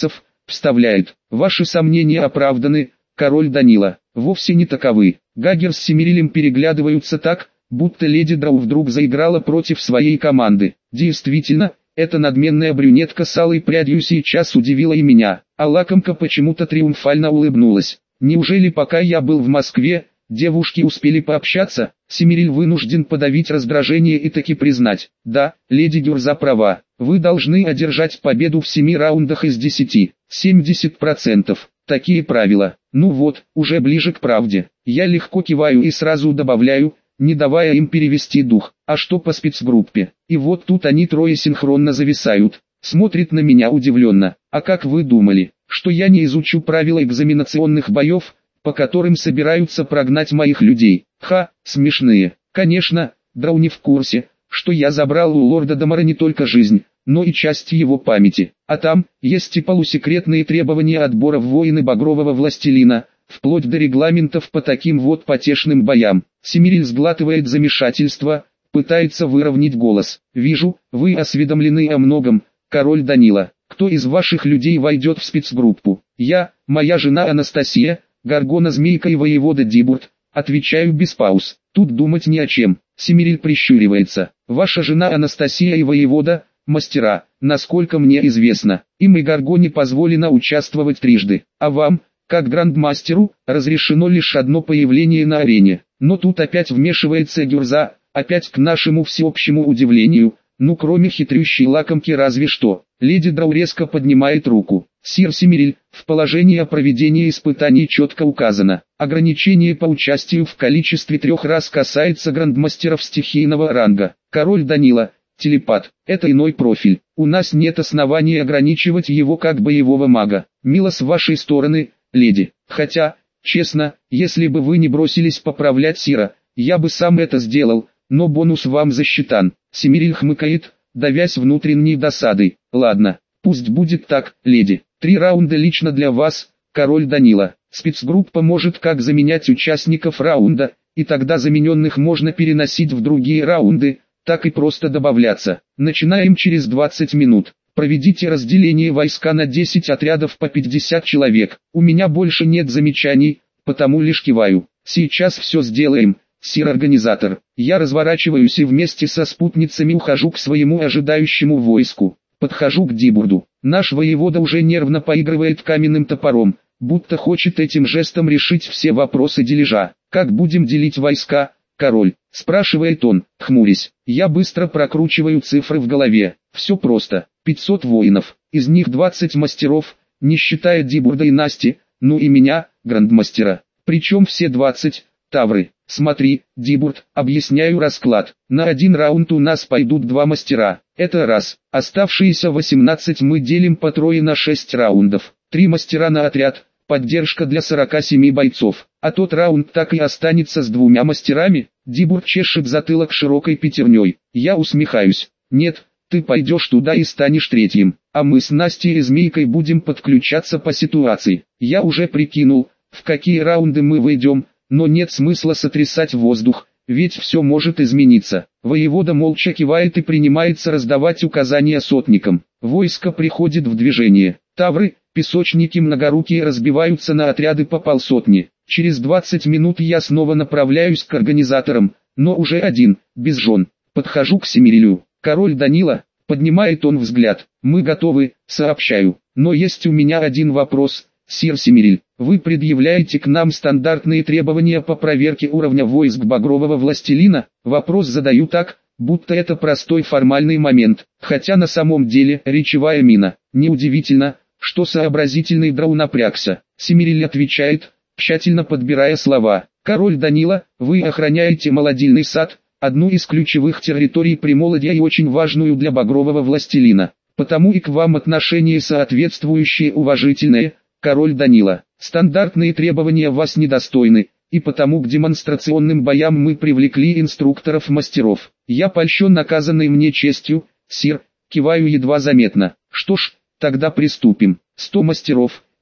вставляет. Ваши сомнения оправданы, король Данила. Вовсе не таковы. Гагер с Семирилем переглядываются так, будто леди Драу вдруг заиграла против своей команды. Действительно, эта надменная брюнетка с алой прядью сейчас удивила и меня, а лакомка почему-то триумфально улыбнулась. Неужели пока я был в Москве, девушки успели пообщаться? Семириль вынужден подавить раздражение и таки признать: да, леди Гюрза права, вы должны одержать победу в семи раундах из десяти, семьдесят процентов. Такие правила. Ну вот, уже ближе к правде. Я легко киваю и сразу добавляю, не давая им перевести дух: а что по спецгруппе? И вот тут они трое синхронно зависают, смотрят на меня удивленно. А как вы думали, что я не изучу правила экзаменационных боев, по которым собираются прогнать моих людей? Ха, смешные. Конечно, Драу не в курсе, что я забрал у лорда Дамара не только жизнь, но и часть его памяти. А там есть и полусекретные требования отбора в воины Багрового Властелина, вплоть до регламентов по таким вот потешным боям. Семириль сглатывает замешательство, пытается выровнять голос. Вижу, вы осведомлены о многом, король Данила. Кто из ваших людей войдет в спецгруппу? Я, моя жена Анастасия, Горгона-змейка и воевода Дибурт. Отвечаю без пауз. Тут думать не о чем. Семириль прищуривается. Ваша жена Анастасия и воевода — мастера, насколько мне известно. Им и Горгоне позволено участвовать трижды. А вам, как грандмастеру, разрешено лишь одно появление на арене. Но тут опять вмешивается Гюрза, опять к нашему всеобщему удивлению, ну кроме хитрющей лакомки разве что. Леди Драу резко поднимает руку. Сир Семириль, в положении о проведении испытаний четко указано: ограничение по участию в количестве трех раз касается грандмастеров стихийного ранга. Король Данила, телепат, это иной профиль. У нас нет оснований ограничивать его как боевого мага. Мило с вашей стороны, леди. Хотя, честно, если бы вы не бросились поправлять Сира, я бы сам это сделал, но бонус вам засчитан. Семириль хмыкает, давясь внутренней досадой. Ладно, пусть будет так, леди. Три раунда лично для вас, король Данила. Спецгруппа может как заменять участников раунда, и тогда замененных можно переносить в другие раунды, так и просто добавляться. Начинаем через двадцать минут. Проведите разделение войска на десять отрядов по пятьдесят человек. У меня больше нет замечаний, потому лишь киваю. Сейчас все сделаем, сир-организатор. Я разворачиваюсь и вместе со спутницами ухожу к своему ожидающему войску. Подхожу к Дибурду. Наш воевода уже нервно поигрывает каменным топором, будто хочет этим жестом решить все вопросы дележа. «Как будем делить войска, король?» – спрашивает он, хмурясь. Я быстро прокручиваю цифры в голове. Все просто. пятьсот воинов, из них двадцать мастеров, не считая Дибурда и Насти, ну и меня, грандмастера. Причем все двадцать – тавры. Смотри, Дибурд, объясняю расклад. На один раунд у нас пойдут два мастера. Это раз. Оставшиеся восемнадцать мы делим по трое на шесть раундов. Три мастера на отряд, поддержка для сорока семи бойцов. А тот раунд так и останется с двумя мастерами. Дибурд чешет затылок широкой пятерней. Я усмехаюсь. Нет, ты пойдешь туда и станешь третьим. А мы с Настей и Змейкой будем подключаться по ситуации. Я уже прикинул, в какие раунды мы выйдем. Но нет смысла сотрясать воздух, ведь все может измениться. Воевода молча кивает и принимается раздавать указания сотникам. Войско приходит в движение. Тавры, песочники многорукие разбиваются на отряды по полсотни. Через двадцать минут я снова направляюсь к организаторам, но уже один, без жен. Подхожу к Семирилю. Король Данила, поднимает он взгляд. Мы готовы, сообщаю. Но есть у меня один вопрос. Сир Семириль, вы предъявляете к нам стандартные требования по проверке уровня войск Багрового Властелина? Вопрос задаю так, будто это простой формальный момент, хотя на самом деле речевая мина. Неудивительно, что сообразительный Драу напрягся. Семириль отвечает, тщательно подбирая слова. Король Данила, вы охраняете молодильный сад, одну из ключевых территорий Примолодья и очень важную для Багрового Властелина. Потому и к вам отношение соответствующее уважительное. Король Данила, стандартные требования вас недостойны, и потому к демонстрационным боям мы привлекли инструкторов-мастеров. Я польщен наказанной мне честью, сир, киваю едва заметно. Что ж, тогда приступим. Сто мастеров,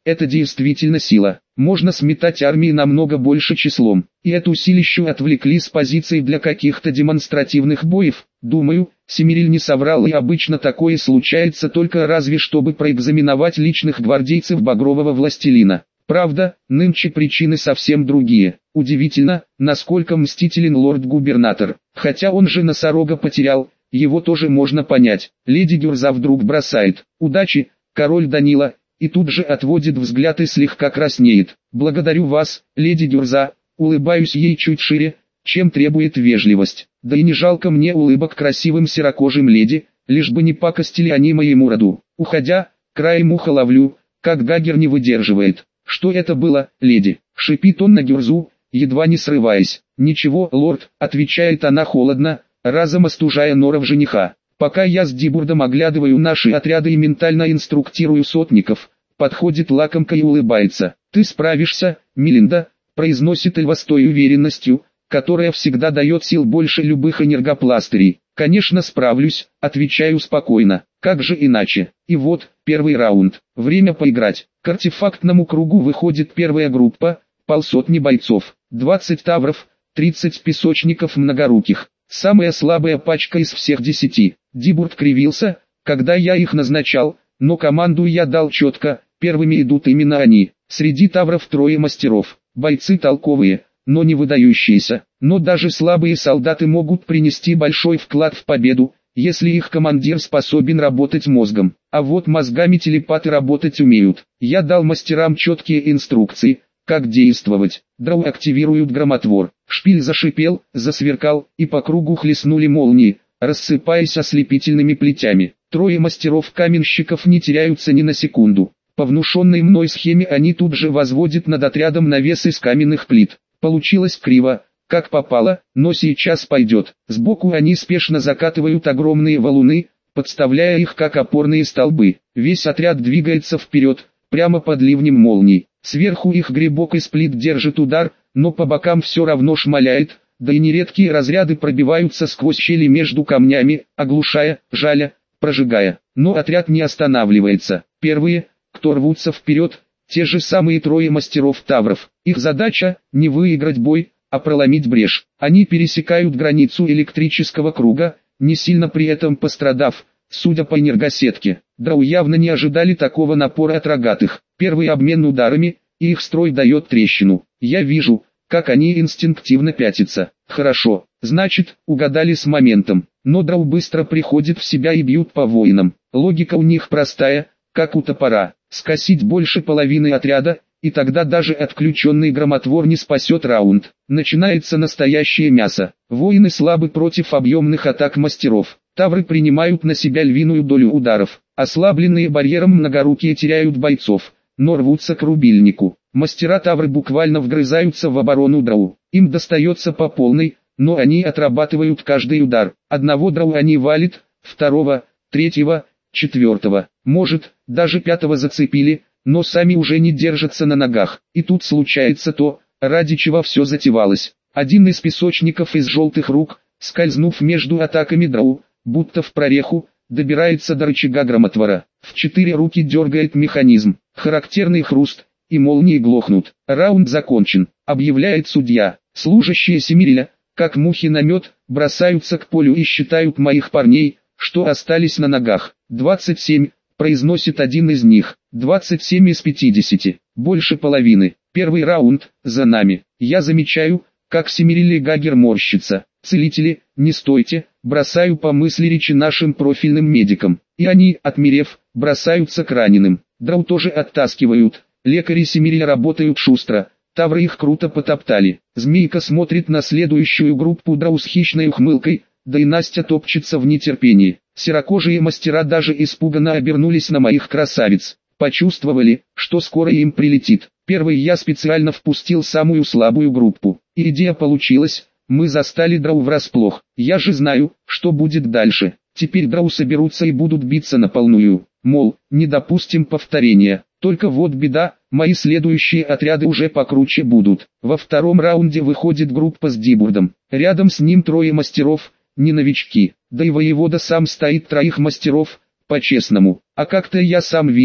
это действительно сила. Можно сметать армии намного больше числом. И эту силищу отвлекли с позиций для каких-то демонстративных боев. Думаю, Семириль не соврал, и обычно такое случается только разве чтобы проэкзаменовать личных гвардейцев багрового властелина. Правда, нынче причины совсем другие. Удивительно, насколько мстителен лорд-губернатор. Хотя он же носорога потерял, его тоже можно понять. Леди Гюрза вдруг бросает: «Удачи, король Данила», и тут же отводит взгляд и слегка краснеет. «Благодарю вас, леди Гюрза», улыбаюсь ей чуть шире, чем требует вежливость. Да и не жалко мне улыбок красивым серокожим леди, лишь бы не пакостили они моему роду. Уходя, краем уха ловлю, как Гагер не выдерживает. «Что это было, леди?» — шипит он на Гюрзу, едва не срываясь. «Ничего, лорд», — отвечает она холодно, разом остужая норов жениха. Пока я с Дибурдом оглядываю наши отряды и ментально инструктирую сотников, подходит лакомка и улыбается. «Ты справишься, Мелинда», — произносит Эльва с той уверенностью, которая всегда дает сил больше любых энергопластырей. «Конечно справлюсь», — отвечаю спокойно. «Как же иначе?» И вот, первый раунд. Время поиграть. К артефактному кругу выходит первая группа, полсотни бойцов, двадцать тавров, тридцать песочников многоруких. Самая слабая пачка из всех десяти. Дибурд кривился, когда я их назначал, но команду я дал четко, первыми идут именно они. Среди тавров трое мастеров, бойцы толковые, но не выдающиеся. Но даже слабые солдаты могут принести большой вклад в победу, если их командир способен работать мозгом. А вот мозгами телепаты работать умеют. Я дал мастерам четкие инструкции, как действовать. Драу активируют громотвор. Шпиль зашипел, засверкал, и по кругу хлестнули молнии, рассыпаясь ослепительными плетями. Трое мастеров-каменщиков не теряются ни на секунду. По внушенной мной схеме они тут же возводят над отрядом навес из каменных плит. Получилось криво, как попало, но сейчас пойдет. Сбоку они спешно закатывают огромные валуны, подставляя их как опорные столбы. Весь отряд двигается вперед, прямо под ливнем молний. Сверху их грибок из плит держит удар, но по бокам все равно шмаляет, да и нередкие разряды пробиваются сквозь щели между камнями, оглушая, жаля, прожигая. Но отряд не останавливается. Первые, кто рвутся вперед, те же самые трое мастеров-тавров. Их задача – не выиграть бой, а проломить брешь. Они пересекают границу электрического круга, не сильно при этом пострадав, судя по энергосетке. Драу явно не ожидали такого напора от рогатых. Первый обмен ударами, и их строй дает трещину. Я вижу, как они инстинктивно пятятся. Хорошо, значит, угадали с моментом. Но Драу быстро приходит в себя и бьют по воинам. Логика у них простая, как у топора. Скосить больше половины отряда, и тогда даже отключенный громотвор не спасет раунд. Начинается настоящее мясо. Воины слабы против объемных атак мастеров. Тавры принимают на себя львиную долю ударов. Ослабленные барьером многорукие теряют бойцов, но рвутся к рубильнику. Мастера-тавры буквально вгрызаются в оборону Драу. Им достается по полной, но они отрабатывают каждый удар. Одного Драу они валят, второго, третьего, четвертого. Может, даже пятого зацепили, но сами уже не держатся на ногах. И тут случается то, ради чего все затевалось. Один из песочников из желтых рук, скользнув между атаками Драу, будто в прореху, добирается до рычага громотвора. В четыре руки дергает механизм. Характерный хруст, и молнии глохнут. Раунд закончен, объявляет судья. Служащие Семириля, как мухи на мед, бросаются к полю и считают моих парней, что остались на ногах. двадцать семь, произносит один из них. двадцать семь из пятидесяти, больше половины. Первый раунд, за нами. Я замечаю, как Семириль и Гагер морщится. Целители, не стойте, бросаю по мысли речи нашим профильным медикам. И они, отмерев, бросаются к раненым. Драу тоже оттаскивают. Лекари Семириля работают шустро. Тавры их круто потоптали. Змейка смотрит на следующую группу Драу с хищной ухмылкой, да и Настя топчется в нетерпении. Серокожие мастера даже испуганно обернулись на моих красавиц. Почувствовали, что скоро им прилетит. Первый я специально впустил самую слабую группу. И идея получилась. Мы застали Драу врасплох. Я же знаю, что будет дальше. Теперь Драу соберутся и будут биться на полную. Мол, не допустим повторения. Только вот беда, мои следующие отряды уже покруче будут. Во втором раунде выходит группа с Дибурдом. Рядом с ним трое мастеров, не новички. Да и воевода сам стоит троих мастеров, по-честному. А как-то я сам видел,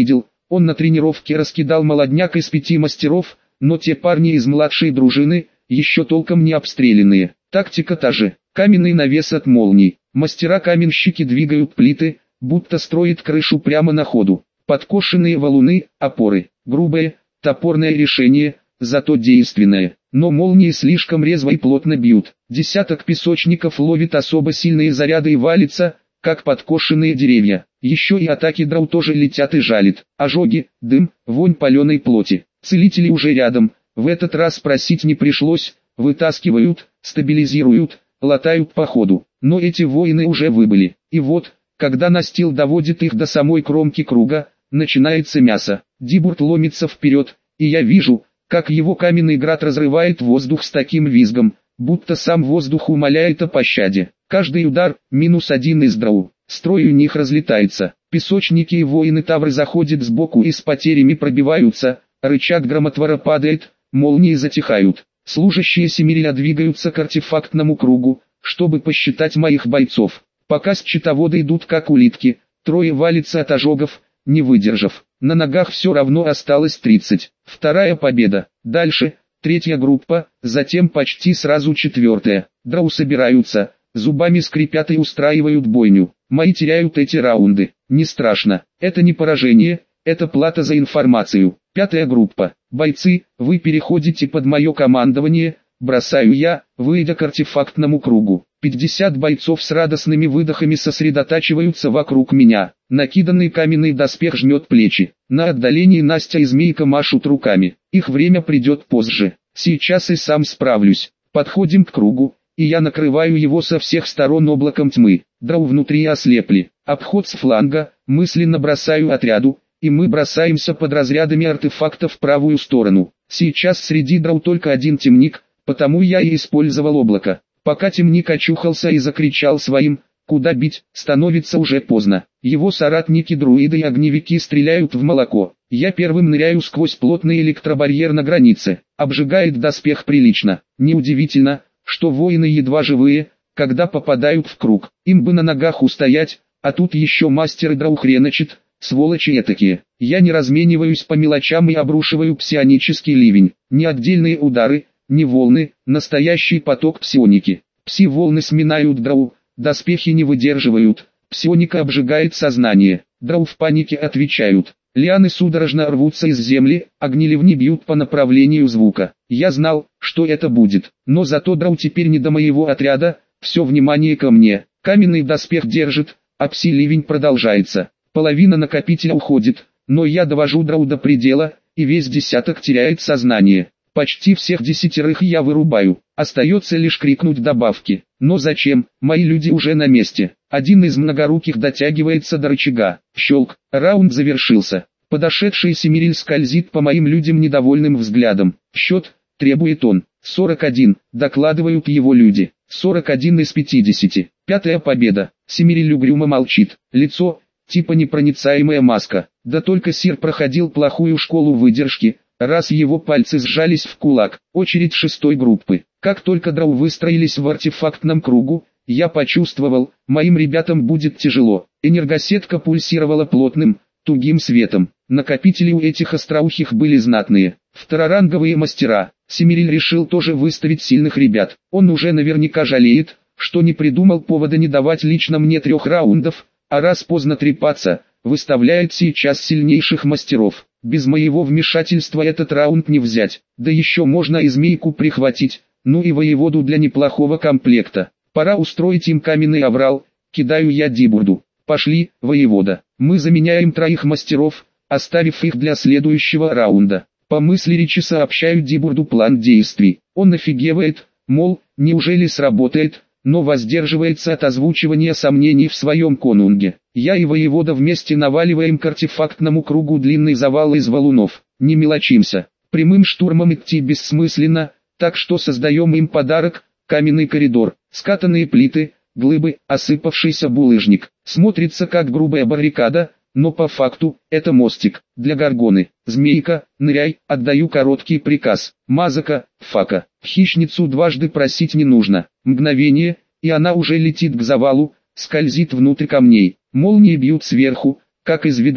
Он на тренировке раскидал молодняк из пяти мастеров, но те парни из младшей дружины, еще толком не обстрелянные. Тактика та же, каменный навес от молний. Мастера-каменщики двигают плиты, будто строят крышу прямо на ходу. Подкошенные валуны, опоры, грубое, топорное решение, зато действенное. Но молнии слишком резво и плотно бьют. Десяток песочников ловит особо сильные заряды и валится, как подкошенные деревья. Еще и атаки драу тоже летят и жалит. Ожоги, дым, вонь паленой плоти. Целители уже рядом, в этот раз просить не пришлось, вытаскивают, стабилизируют, латают по ходу. Но эти воины уже выбыли. И вот, когда настил доводит их до самой кромки круга, начинается мясо. Дибурд ломится вперед, и я вижу, как его каменный град разрывает воздух с таким визгом, будто сам воздух умоляет о пощаде. Каждый удар – минус один из драу. Строй у них разлетается. Песочники и воины Тавры заходят сбоку и с потерями пробиваются, рычаг громотвора падает, молнии затихают. Служащие Семириля двигаются к артефактному кругу, чтобы посчитать моих бойцов. Пока счетоводы идут как улитки, трое валится от ожогов, не выдержав. На ногах все равно осталось тридцать. Вторая победа. Дальше, третья группа, затем почти сразу четвертая. Драу собираются, зубами скрипят и устраивают бойню. Мои теряют эти раунды. Не страшно. Это не поражение, это плата за информацию. Пятая группа. Бойцы, вы переходите под мое командование, бросаю я, выйдя к артефактному кругу. пятьдесят бойцов с радостными выдохами сосредотачиваются вокруг меня. Накиданный каменный доспех жмет плечи. На отдалении Настя и Змейка машут руками. Их время придет позже. Сейчас и сам справлюсь. Подходим к кругу, и я накрываю его со всех сторон облаком тьмы. Драу внутри ослепли. Обход с фланга, мысленно бросаю отряду, и мы бросаемся под разрядами артефакта в правую сторону. Сейчас среди драу только один темник, потому я и использовал облако. Пока темник очухался и закричал своим «Куда бить?», становится уже поздно. Его соратники-друиды и огневики стреляют в молоко. Я первым ныряю сквозь плотный электробарьер на границе. Обжигает доспех прилично. Неудивительно, что воины едва живые, когда попадают в круг. Им бы на ногах устоять, а тут еще мастер и драу хреночет, сволочи этакие. Я не размениваюсь по мелочам и обрушиваю псионический ливень. Не отдельные удары, не волны, настоящий поток псионики. Пси-волны сминают драу, доспехи не выдерживают, псионика обжигает сознание. Драу в панике отвечают. Лианы судорожно рвутся из земли, огнеливни бьют по направлению звука. Я знал, что это будет, но зато драу теперь не до моего отряда, все внимание ко мне. Каменный доспех держит, а пси-ливень продолжается. Половина накопителя уходит, но я довожу драу до предела, и весь десяток теряет сознание. Почти всех десятерых я вырубаю, остается лишь крикнуть добавки. Но зачем, мои люди уже на месте. Один из многоруких дотягивается до рычага. Щелк, раунд завершился. Подошедший Семириль скользит по моим людям недовольным взглядом. Счет, требует он. сорок один, докладывают его люди. сорок один из пятидесяти. Пятая победа. Семириль угрюмо молчит. Лицо, типа непроницаемая маска. Да только Сир проходил плохую школу выдержки, раз его пальцы сжались в кулак. Очередь шестой группы. Как только драу выстроились в артефактном кругу, я почувствовал, моим ребятам будет тяжело. Энергосетка пульсировала плотным, тугим светом. Накопители у этих остроухих были знатные. Второранговые мастера. Семириль решил тоже выставить сильных ребят. Он уже наверняка жалеет, что не придумал повода не давать лично мне трех раундов, а раз поздно трепаться, выставляет сейчас сильнейших мастеров. Без моего вмешательства этот раунд не взять. Да еще можно и змейку прихватить, ну и воеводу для неплохого комплекта. Пора устроить им каменный аврал, кидаю я Дибурду. Пошли, воевода. Мы заменяем троих мастеров, оставив их для следующего раунда. По мысли речи сообщаю Дибурду план действий. Он офигевает, мол, неужели сработает, но воздерживается от озвучивания сомнений в своем конунге. Я и воевода вместе наваливаем к артефактному кругу длинный завал из валунов. Не мелочимся. Прямым штурмом идти бессмысленно, так что создаем им подарок, каменный коридор, скатанные плиты, глыбы, осыпавшийся булыжник. Смотрится как грубая баррикада, но по факту, это мостик. Для горгоны. Змейка, ныряй, отдаю короткий приказ. Мазака, фака. Хищницу дважды просить не нужно. Мгновение, и она уже летит к завалу, скользит внутрь камней. Молнии бьют сверху, как из ведра.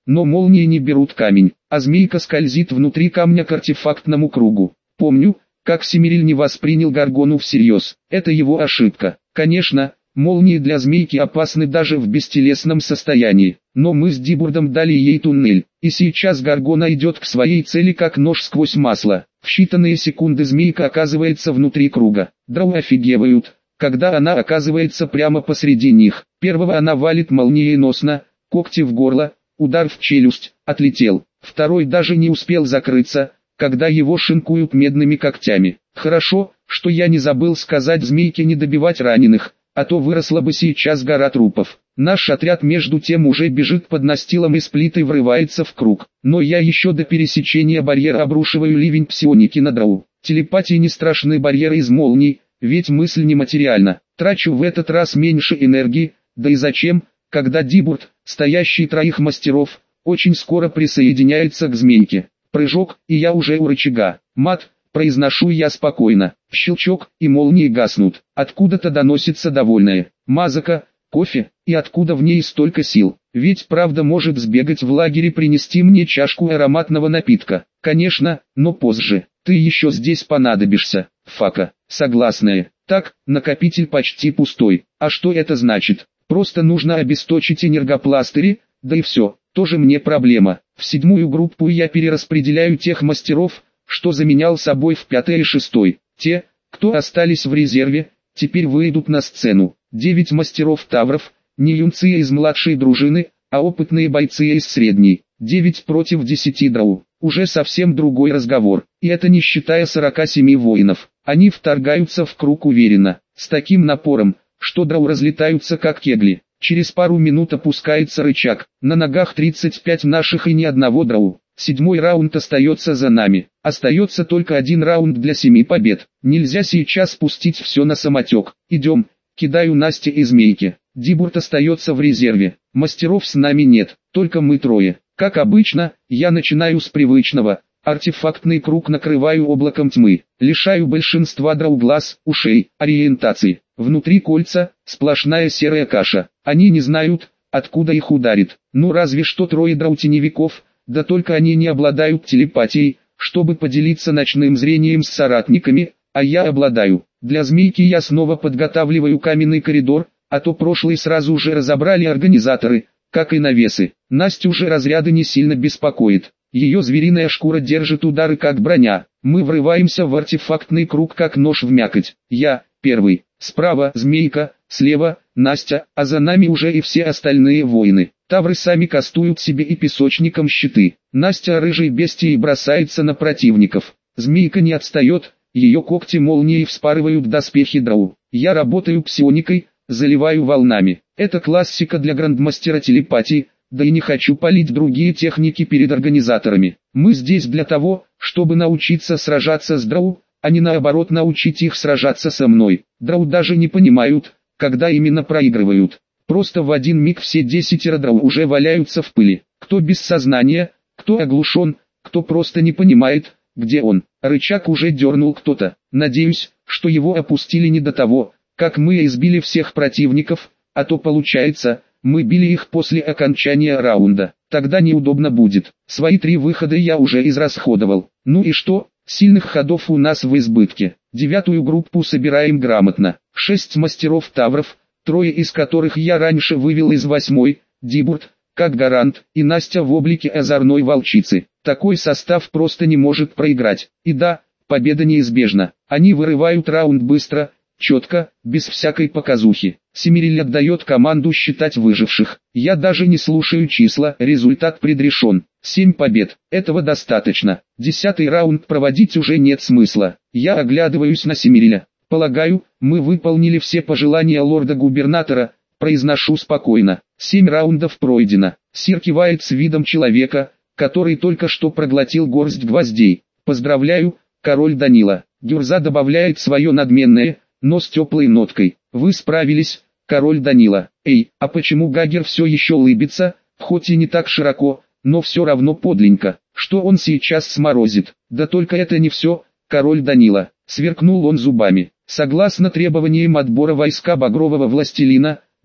но молнии не берут камень, а змейка скользит внутри камня к артефактному кругу. Помню, как Семириль не воспринял Гаргону всерьез. Это его ошибка. Конечно, молнии для змейки опасны даже в бестелесном состоянии, но мы с Дибурдом дали ей туннель, и сейчас Гаргона идет к своей цели как нож сквозь масло. В считанные секунды змейка оказывается внутри круга. Драу офигевают, когда она оказывается прямо посреди них. Первого она валит молниеносно, когти в горло, удар в челюсть, отлетел. Второй даже не успел закрыться, когда его шинкуют медными когтями. Хорошо, что я не забыл сказать змейке не добивать раненых, а то выросла бы сейчас гора трупов. Наш отряд между тем уже бежит под настилом из плит и врывается в круг. Но я еще до пересечения барьера обрушиваю ливень псионики на Драу. Телепатии не страшны барьеры из молний, ведь мысль нематериальна. Трачу в этот раз меньше энергии, да и зачем, когда Дибурд, стоящий троих мастеров, очень скоро присоединяется к змейке. Прыжок, и я уже у рычага. Мат, произношу я спокойно. Щелчок, и молнии гаснут. Откуда-то доносится довольное «Мазака, кофе, и откуда в ней столько сил? Ведь правда может сбегать в лагерь и принести мне чашку ароматного напитка. Конечно, но позже. Ты еще здесь понадобишься, Фака». Согласная. Так, накопитель почти пустой. А что это значит? Просто нужно обесточить энергопластыри, да и все. Тоже мне проблема. В седьмую группу я перераспределяю тех мастеров, что заменял собой в пятой и шестой. Те, кто остались в резерве, теперь выйдут на сцену. Девять мастеров тавров, не юнцы из младшей дружины, а опытные бойцы из средней. Девять против десяти драу. Уже совсем другой разговор. И это не считая сорока семи воинов. Они вторгаются в круг уверенно, с таким напором, что драу разлетаются как кегли. Через пару минут опускается рычаг. На ногах тридцать пять наших и ни одного драу. Седьмой раунд остается за нами. Остается только один раунд для семи побед. Нельзя сейчас спустить все на самотек. Идем. Кидаю Насте и змейке. Дибурд остается в резерве. Мастеров с нами нет, только мы трое. Как обычно, я начинаю с привычного. Артефактный круг накрываю облаком тьмы. Лишаю большинства драу глаз, ушей, ориентации. Внутри кольца, сплошная серая каша. Они не знают, откуда их ударит. Ну разве что трое драу-теневиков, да только они не обладают телепатией, чтобы поделиться ночным зрением с соратниками, а я обладаю. Для змейки я снова подготавливаю каменный коридор, а то прошлый сразу уже разобрали организаторы, как и навесы. Настю же разряды не сильно беспокоит. Ее звериная шкура держит удары как броня. Мы врываемся в артефактный круг как нож в мякоть. Я, первый, справа змейка, слева Настя, а за нами уже и все остальные воины. Тавры сами кастуют себе и песочником щиты. Настя рыжей бестией бросается на противников. Змейка не отстает, ее когти молнией вспарывают доспехи драу. Я работаю псионикой, заливаю волнами. Это классика для грандмастера телепатии, да и не хочу палить другие техники перед организаторами. Мы здесь для того, чтобы научиться сражаться с драу, а не наоборот научить их сражаться со мной. Драу даже не понимают, когда именно проигрывают. Просто в один миг все десятеро драу уже валяются в пыли. Кто без сознания, кто оглушен, кто просто не понимает, где он. Рычаг уже дернул кто-то. Надеюсь, что его опустили не до того, как мы избили всех противников, а то получается, мы били их после окончания раунда. Тогда неудобно будет. Свои три выхода я уже израсходовал. Ну и что? Сильных ходов у нас в избытке. Девятую группу собираем грамотно. Шесть мастеров тавров, трое из которых я раньше вывел из восьмой, Дибурд, как гарант, и Настя в облике озорной волчицы. Такой состав просто не может проиграть. И да, победа неизбежна. Они вырывают раунд быстро, четко, без всякой показухи. Семириль отдает команду считать выживших. Я даже не слушаю числа, результат предрешен. Семь побед, этого достаточно. Десятый раунд проводить уже нет смысла. Я оглядываюсь на Семириля. Полагаю, мы выполнили все пожелания лорда-губернатора, произношу спокойно. Семь раундов пройдено. Сир кивает с видом человека, который только что проглотил горсть гвоздей. Поздравляю, король Данила. Гюрза добавляет свое надменное, но с теплой ноткой. Вы справились, король Данила. Эй, а почему Гагер все еще улыбится, хоть и не так широко, но все равно подленько. Что он сейчас сморозит? Да только это не все, король Данила. Сверкнул он зубами. Согласно требованиям отбора войска Багрового Властелина,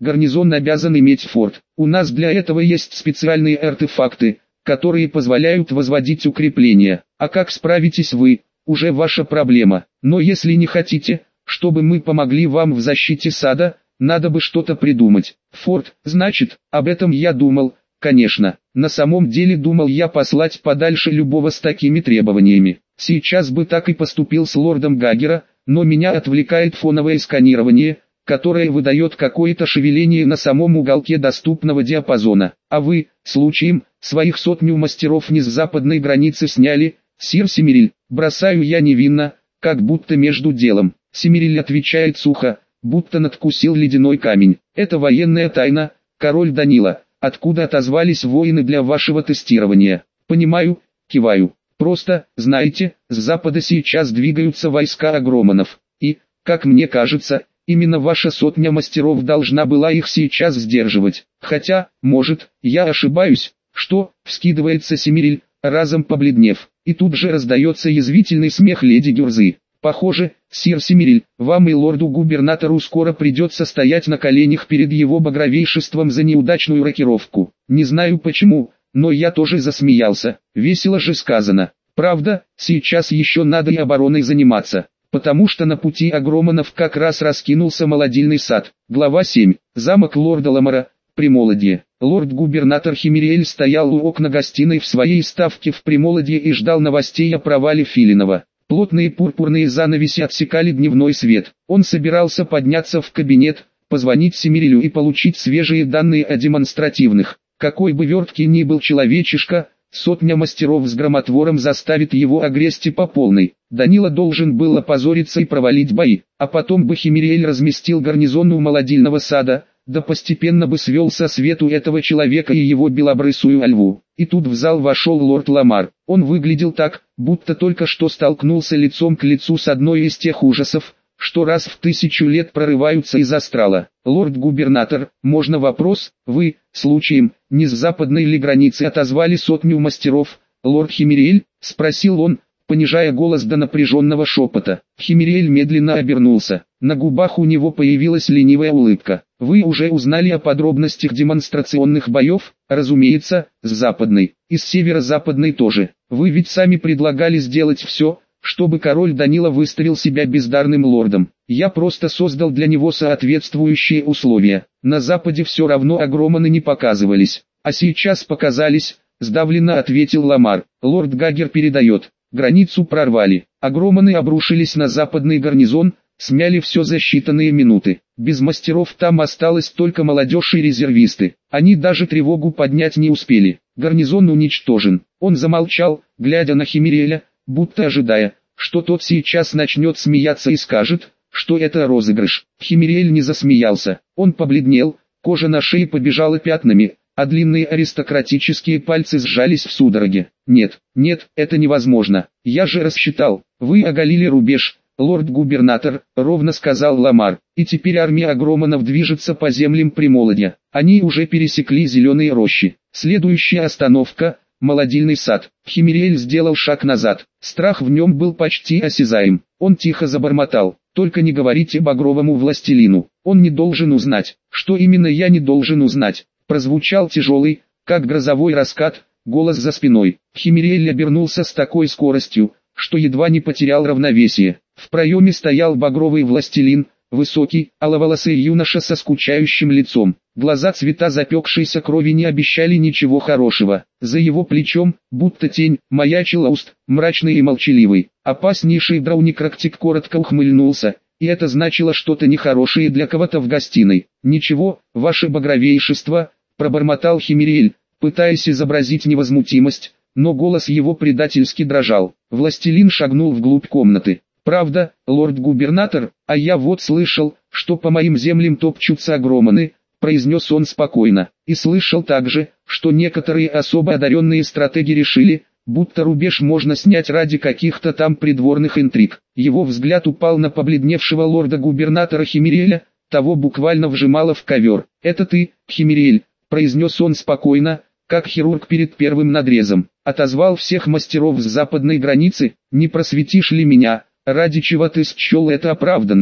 Гарнизон обязан иметь форт. У нас для этого есть специальные артефакты, которые позволяют возводить укрепления. А как справитесь вы, уже ваша проблема. Но если не хотите, чтобы мы помогли вам в защите сада, надо бы что-то придумать. Форт, значит, об этом я думал, конечно. На самом деле думал я послать подальше любого с такими требованиями. Сейчас бы так и поступил с лордом Гаггера, но меня отвлекает фоновое сканирование, которое выдает какое-то шевеление на самом уголке доступного диапазона. А вы, случаем, своих сотню мастеров не с западной границы сняли, сир Семириль? Бросаю я невинно, как будто между делом. Семириль отвечает сухо, будто надкусил ледяной камень. Это военная тайна, король Данила. Откуда отозвались воины для вашего тестирования? Понимаю, киваю. Просто, знаете, с запада сейчас двигаются войска агроманов. И, как мне кажется, именно ваша сотня мастеров должна была их сейчас сдерживать. Хотя, может, я ошибаюсь. Что, вскидывается Семириль, разом побледнев. И тут же раздается язвительный смех леди Гюрзы. Похоже, сир Семириль, вам и лорду-губернатору скоро придется стоять на коленях перед его багровейшеством за неудачную рокировку. Не знаю почему, но я тоже засмеялся. Весело же сказано. Правда, сейчас еще надо и обороной заниматься, потому что на пути агроманов как раз раскинулся молодильный сад. Глава семь. Замок лорда Ламара. Примолодье. Лорд-губернатор Химириэль стоял у окна гостиной в своей ставке в Примолодье и ждал новостей о провале Филинова. Плотные пурпурные занавеси отсекали дневной свет. Он собирался подняться в кабинет, позвонить Семирилю и получить свежие данные о демонстративных. Какой бы верткий ни был человечишка, сотня мастеров с громотвором заставит его огрести по полной. Данила должен был опозориться и провалить бои, а потом бы Химириэль разместил гарнизон у молодильного сада, да постепенно бы свел со свету этого человека и его белобрысую альву. И тут в зал вошел лорд Ламар. Он выглядел так, будто только что столкнулся лицом к лицу с одной из тех ужасов, что раз в тысячу лет прорываются из астрала. «Лорд-губернатор, можно вопрос? Вы, случаем, не с западной ли границы отозвали сотню мастеров, лорд Химириэль?» — спросил он, понижая голос до напряженного шепота. Химириэль медленно обернулся. На губах у него появилась ленивая улыбка. «Вы уже узнали о подробностях демонстрационных боев?» «Разумеется, с западной. И с северо-западной тоже. Вы ведь сами предлагали сделать все, чтобы король Данила выставил себя бездарным лордом. Я просто создал для него соответствующие условия. На западе все равно агроманы не показывались. А сейчас показались», — сдавленно ответил Ламар. «Лорд Гаггер передает. Границу прорвали. Агроманы обрушились на западный гарнизон, смяли все за считанные минуты. Без мастеров там осталось только молодежь и резервисты. Они даже тревогу поднять не успели. Гарнизон уничтожен». Он замолчал, глядя на Химириэля, будто ожидая, что тот сейчас начнет смеяться и скажет, что это розыгрыш. Химириэль не засмеялся. Он побледнел, кожа на шее побежала пятнами, а длинные аристократические пальцы сжались в судороге. «Нет, нет, это невозможно. Я же рассчитал. Вы оголили рубеж, лорд-губернатор», — ровно сказал Ламар. «И теперь армия агроманов движется по землям Примолодья. Они уже пересекли зеленые рощи. Следующая остановка — молодильный сад». Химириэль сделал шаг назад. Страх в нем был почти осязаем. Он тихо забормотал: «Только не говорите багровому властелину. Он не должен узнать». «Что именно я не должен узнать?» Прозвучал тяжелый, как грозовой раскат, голос за спиной. Химириэль обернулся с такой скоростью, что едва не потерял равновесие. В проеме стоял багровый властелин, высокий, аловолосый юноша со скучающим лицом. Глаза цвета запекшейся крови не обещали ничего хорошего. За его плечом, будто тень, маячил Ауст, мрачный и молчаливый. Опаснейший Драуникрактик коротко ухмыльнулся, и это значило что-то нехорошее для кого-то в гостиной. «Ничего, ваше багровейшество», — пробормотал Химириэль, пытаясь изобразить невозмутимость, но голос его предательски дрожал. Властелин шагнул вглубь комнаты. «Правда, лорд-губернатор, а я вот слышал, что по моим землям топчутся агроманы», — произнес он спокойно. «И слышал также, что некоторые особо одаренные стратеги решили, будто рубеж можно снять ради каких-то там придворных интриг». Его взгляд упал на побледневшего лорда-губернатора Химириэля, того буквально вжимало в ковер. «Это ты, Химириэль», — произнес он спокойно, как хирург перед первым надрезом. «Отозвал всех мастеров с западной границы? Не просветишь ли меня, ради чего ты счел это оправданным?»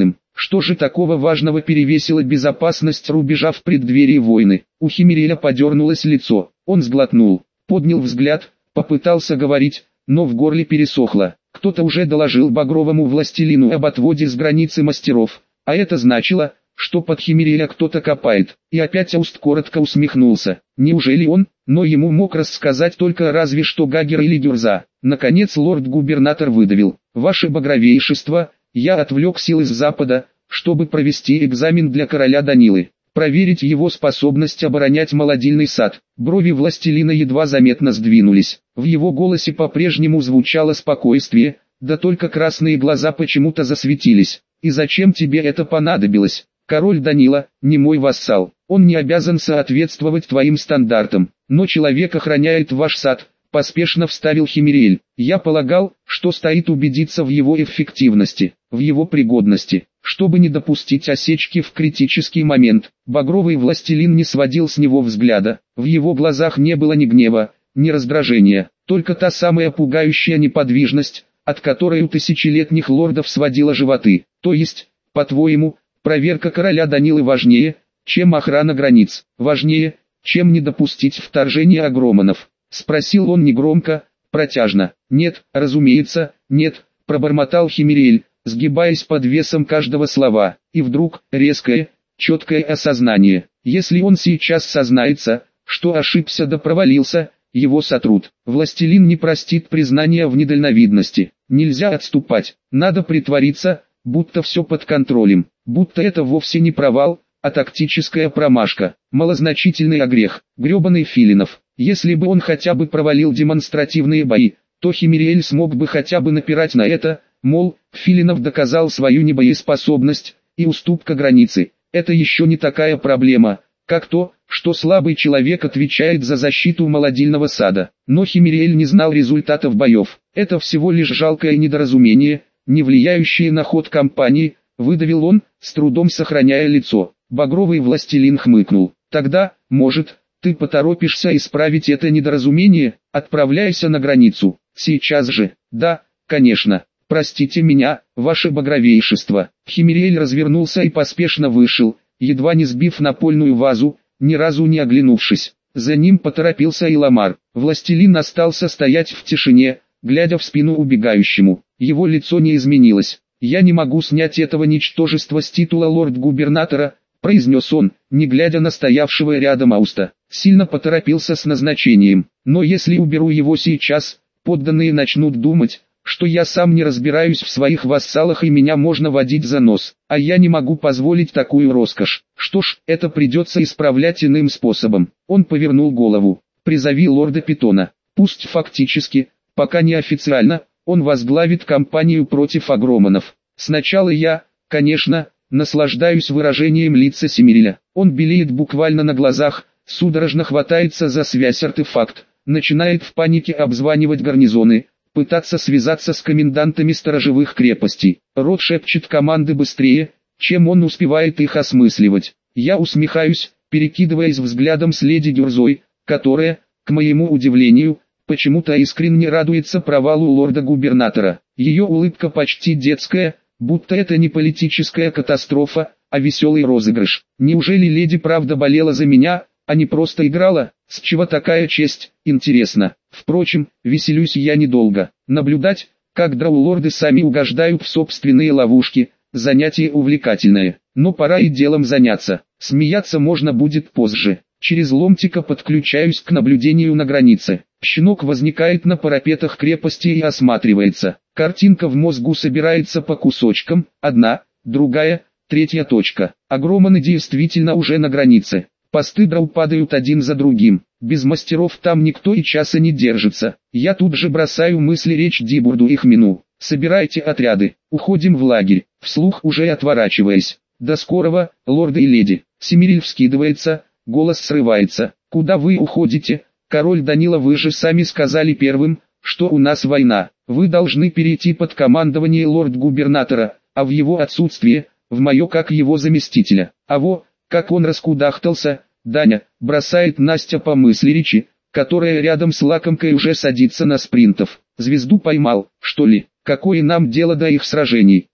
Что же такого важного перевесила безопасность рубежа в преддверии войны? У Химиреля подернулось лицо, он сглотнул, поднял взгляд, попытался говорить, но в горле пересохло. Кто-то уже доложил Багровому властелину об отводе с границы мастеров, а это значило, что под Химиреля кто-то копает, и опять Ауст коротко усмехнулся. Неужели он? Но ему мог рассказать только разве что Гагер или Гюрза. Наконец лорд-губернатор выдавил: «Ваше багровейшество, я отвлек силы с запада, чтобы провести экзамен для короля Данилы, проверить его способность оборонять молодильный сад». Брови властелина едва заметно сдвинулись, в его голосе по-прежнему звучало спокойствие, да только красные глаза почему-то засветились. «И зачем тебе это понадобилось? Король Данила не мой вассал, он не обязан соответствовать твоим стандартам, но человек охраняет ваш сад», поспешно вставил Химириэль. «Я полагал, что стоит убедиться в его эффективности, в его пригодности, чтобы не допустить осечки в критический момент». Багровый властелин не сводил с него взгляда, в его глазах не было ни гнева, ни раздражения, только та самая пугающая неподвижность, от которой у тысячелетних лордов сводило животы. «То есть, по-твоему, проверка короля Данилы важнее, чем охрана границ, важнее, чем не допустить вторжения агроманов?» Спросил он негромко, протяжно. «Нет, разумеется, нет», пробормотал Химириэль, сгибаясь под весом каждого слова. И вдруг, резкое, четкое осознание. Если он сейчас сознается, что ошибся да провалился, его сотрут. Властелин не простит признания в недальновидности. Нельзя отступать, надо притвориться, будто все под контролем, будто это вовсе не провал, а тактическая промашка, малозначительный огрех, гребаный Филинов. Если бы он хотя бы провалил демонстративные бои, то Химириэль смог бы хотя бы напирать на это, мол, Филинов доказал свою небоеспособность, и уступка границы – это еще не такая проблема, как то, что слабый человек отвечает за защиту молодильного сада. Но Химириэль не знал результатов боев, это всего лишь жалкое недоразумение, не влияющее на ход кампании, выдавил он, с трудом сохраняя лицо. Багровый властелин хмыкнул. «Тогда, может, ты поторопишься исправить это недоразумение, отправляйся на границу, сейчас же». «Да, конечно, простите меня, ваше багровейшество». Химириэль развернулся и поспешно вышел, едва не сбив напольную вазу, ни разу не оглянувшись. За ним поторопился и Ламар. Властелин остался стоять в тишине, глядя в спину убегающему. Его лицо не изменилось. «Я не могу снять этого ничтожества с титула лорд-губернатора», произнес он, не глядя на стоявшего рядом Ауста. Сильно поторопился с назначением. «Но если уберу его сейчас, подданные начнут думать, что я сам не разбираюсь в своих вассалах и меня можно водить за нос, а я не могу позволить такую роскошь. Что ж, это придется исправлять иным способом». Он повернул голову. «Призови лорда Питона. Пусть фактически, пока не официально, он возглавит кампанию против агроманов. Сначала я, конечно, наслаждаюсь выражением лица Химиреля. Он белеет буквально на глазах, судорожно хватается за связь-артефакт, начинает в панике обзванивать гарнизоны, пытаться связаться с комендантами сторожевых крепостей. Рот шепчет команды быстрее, чем он успевает их осмысливать. Я усмехаюсь, перекидываясь взглядом с леди Гюрзой, которая, к моему удивлению, почему-то искренне радуется провалу лорда-губернатора. Ее улыбка почти детская, будто это не политическая катастрофа, а веселый розыгрыш. Неужели леди правда болела за меня, а не просто играла? С чего такая честь, интересно? Впрочем, веселюсь я недолго. Наблюдать, как драулорды сами угождают в собственные ловушки, занятие увлекательное. Но пора и делом заняться. Смеяться можно будет позже. Через ломтика подключаюсь к наблюдению на границе. Щенок возникает на парапетах крепости и осматривается. Картинка в мозгу собирается по кусочкам. Одна, другая, третья точка. Агроманы действительно уже на границе. Посты драу падают один за другим. Без мастеров там никто и часа не держится. Я тут же бросаю мысли речь Дибурду и Хмину. Собирайте отряды, уходим в лагерь. Вслух уже отворачиваясь. До скорого, лорды и леди. Химириэль вскидывается, голос срывается. Куда вы уходите? Король Данила, вы же сами сказали первым, что у нас война. Вы должны перейти под командование лорд-губернатора, а в его отсутствие, в мое как его заместителя. А во, как он раскудахтался, Даня, бросает Настя по мысли речи, которая рядом с лакомкой уже садится на спринтов. Звезду поймал, что ли? Какое нам дело до их сражений?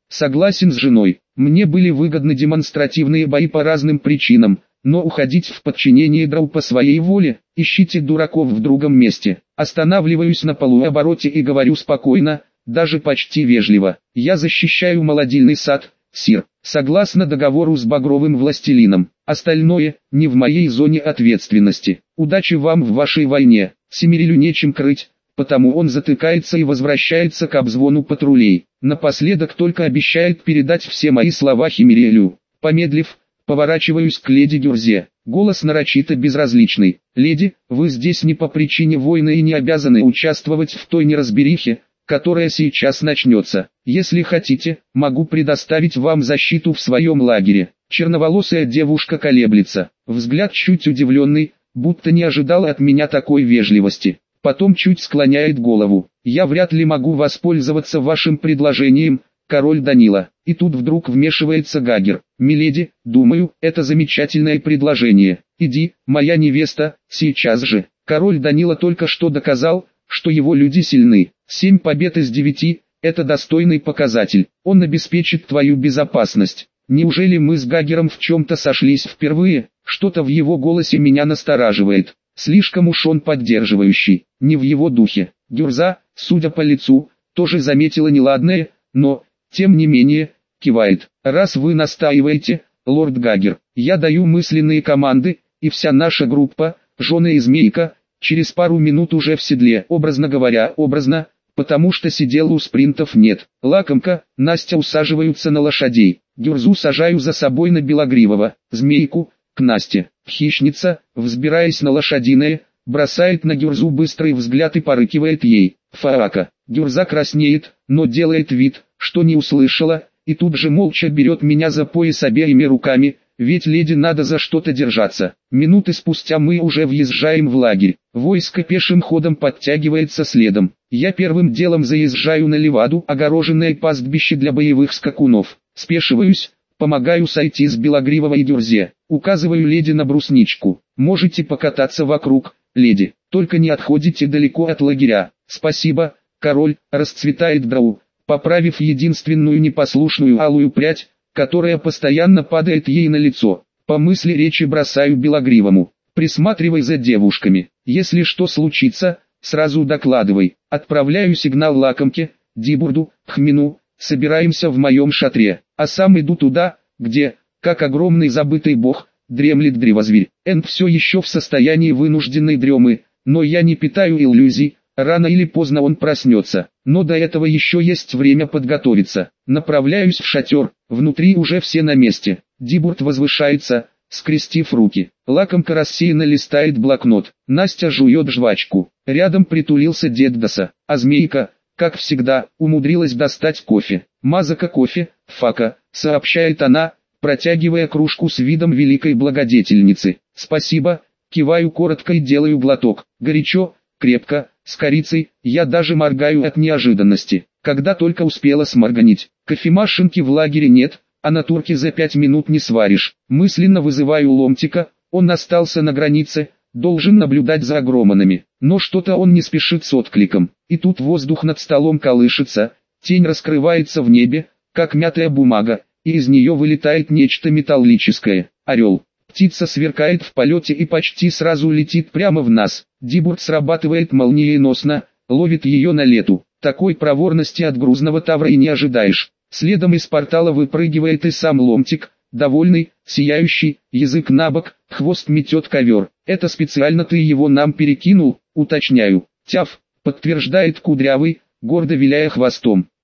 Согласен с женой. Мне были выгодны демонстративные бои по разным причинам, но уходить в подчинение драу по своей воле, ищите дураков в другом месте. Останавливаюсь на полуобороте и говорю спокойно, даже почти вежливо. Я защищаю молодильный сад, сир, согласно договору с Багровым Властелином. Остальное не в моей зоне ответственности. Удачи вам в вашей войне. Семирилю нечем крыть, потому он затыкается и возвращается к обзвону патрулей. Напоследок только обещает передать все мои слова Химирелю. Помедлив, поворачиваюсь к леди Гюрзе. Голос нарочито безразличный. «Леди, вы здесь не по причине войны и не обязаны участвовать в той неразберихе, которая сейчас начнется. Если хотите, могу предоставить вам защиту в своем лагере». Черноволосая девушка колеблется. Взгляд чуть удивленный, будто не ожидала от меня такой вежливости. Потом чуть склоняет голову. «Я вряд ли могу воспользоваться вашим предложением, король Данила». И тут вдруг вмешивается Гагер. «Миледи, думаю, это замечательное предложение. Иди, моя невеста, сейчас же». Король Данила только что доказал, что его люди сильны. Семь побед из девяти – это достойный показатель. Он обеспечит твою безопасность. Неужели мы с Гагером в чем-то сошлись впервые? Что-то в его голосе меня настораживает. Слишком уж он поддерживающий, не в его духе. Гюрза, судя по лицу, тоже заметила неладное, но, тем не менее, кивает. «Раз вы настаиваете, лорд Гагер, я даю мысленные команды, и вся наша группа, жены и змейка, через пару минут уже в седле». Образно говоря, образно, потому что сидел у спринтов нет. Лакомка, Настя усаживаются на лошадей. Гюрзу сажаю за собой на Белогривого, змейку к Насте. Хищница, взбираясь на лошадиное, бросает на Гюрзу быстрый взгляд и порыкивает ей: «Фаака». Гюрза краснеет, но делает вид, что не услышала, и тут же молча берет меня за пояс обеими руками, ведь леди надо за что-то держаться. Минуты спустя мы уже въезжаем в лагерь. Войско пешим ходом подтягивается следом. Я первым делом заезжаю на леваду, огороженное пастбище для боевых скакунов. Спешиваюсь, помогаю сойти с Белогривого и Гюрзе. Указываю леди на брусничку. «Можете покататься вокруг, леди, только не отходите далеко от лагеря». «Спасибо, король», расцветает драу, поправив единственную непослушную алую прядь, которая постоянно падает ей на лицо. По мысли речи бросаю Белогривому: «Присматривай за девушками. Если что случится, сразу докладывай». Отправляю сигнал Лакомке, Дибурду, Хмину: «Собираемся в моем шатре», а сам иду туда, где, как огромный забытый бог, дремлет древозверь. Энд все еще в состоянии вынужденной дремы, но я не питаю иллюзий, рано или поздно он проснется. Но до этого еще есть время подготовиться. Направляюсь в шатер, внутри уже все на месте. Дибурд возвышается, скрестив руки. Лакомка рассеянно листает блокнот. Настя жует жвачку. Рядом притулился дед Даса, а змейка, как всегда, умудрилась достать кофе. «Мазака кофе, Фака», сообщает она, протягивая кружку с видом великой благодетельницы. «Спасибо», киваю коротко и делаю глоток. Горячо, крепко, с корицей, я даже моргаю от неожиданности. Когда только успела сморганить. Кофемашинки в лагере нет, а на турке за пять минут не сваришь. Мысленно вызываю Ломтика, он остался на границе, должен наблюдать за агроманами. Но что-то он не спешит с откликом. И тут воздух над столом колышется, тень раскрывается в небе, как мятая бумага, и из нее вылетает нечто металлическое. Орел. Птица сверкает в полете и почти сразу летит прямо в нас. Дибурд срабатывает молниеносно, ловит ее на лету. Такой проворности от грузного тавра и не ожидаешь. Следом из портала выпрыгивает и сам Ломтик, довольный, сияющий, язык набок, хвост метет ковер. «Это специально ты его нам перекинул?» Уточняю. «Тяф», подтверждает Кудрявый, гордо виляя хвостом.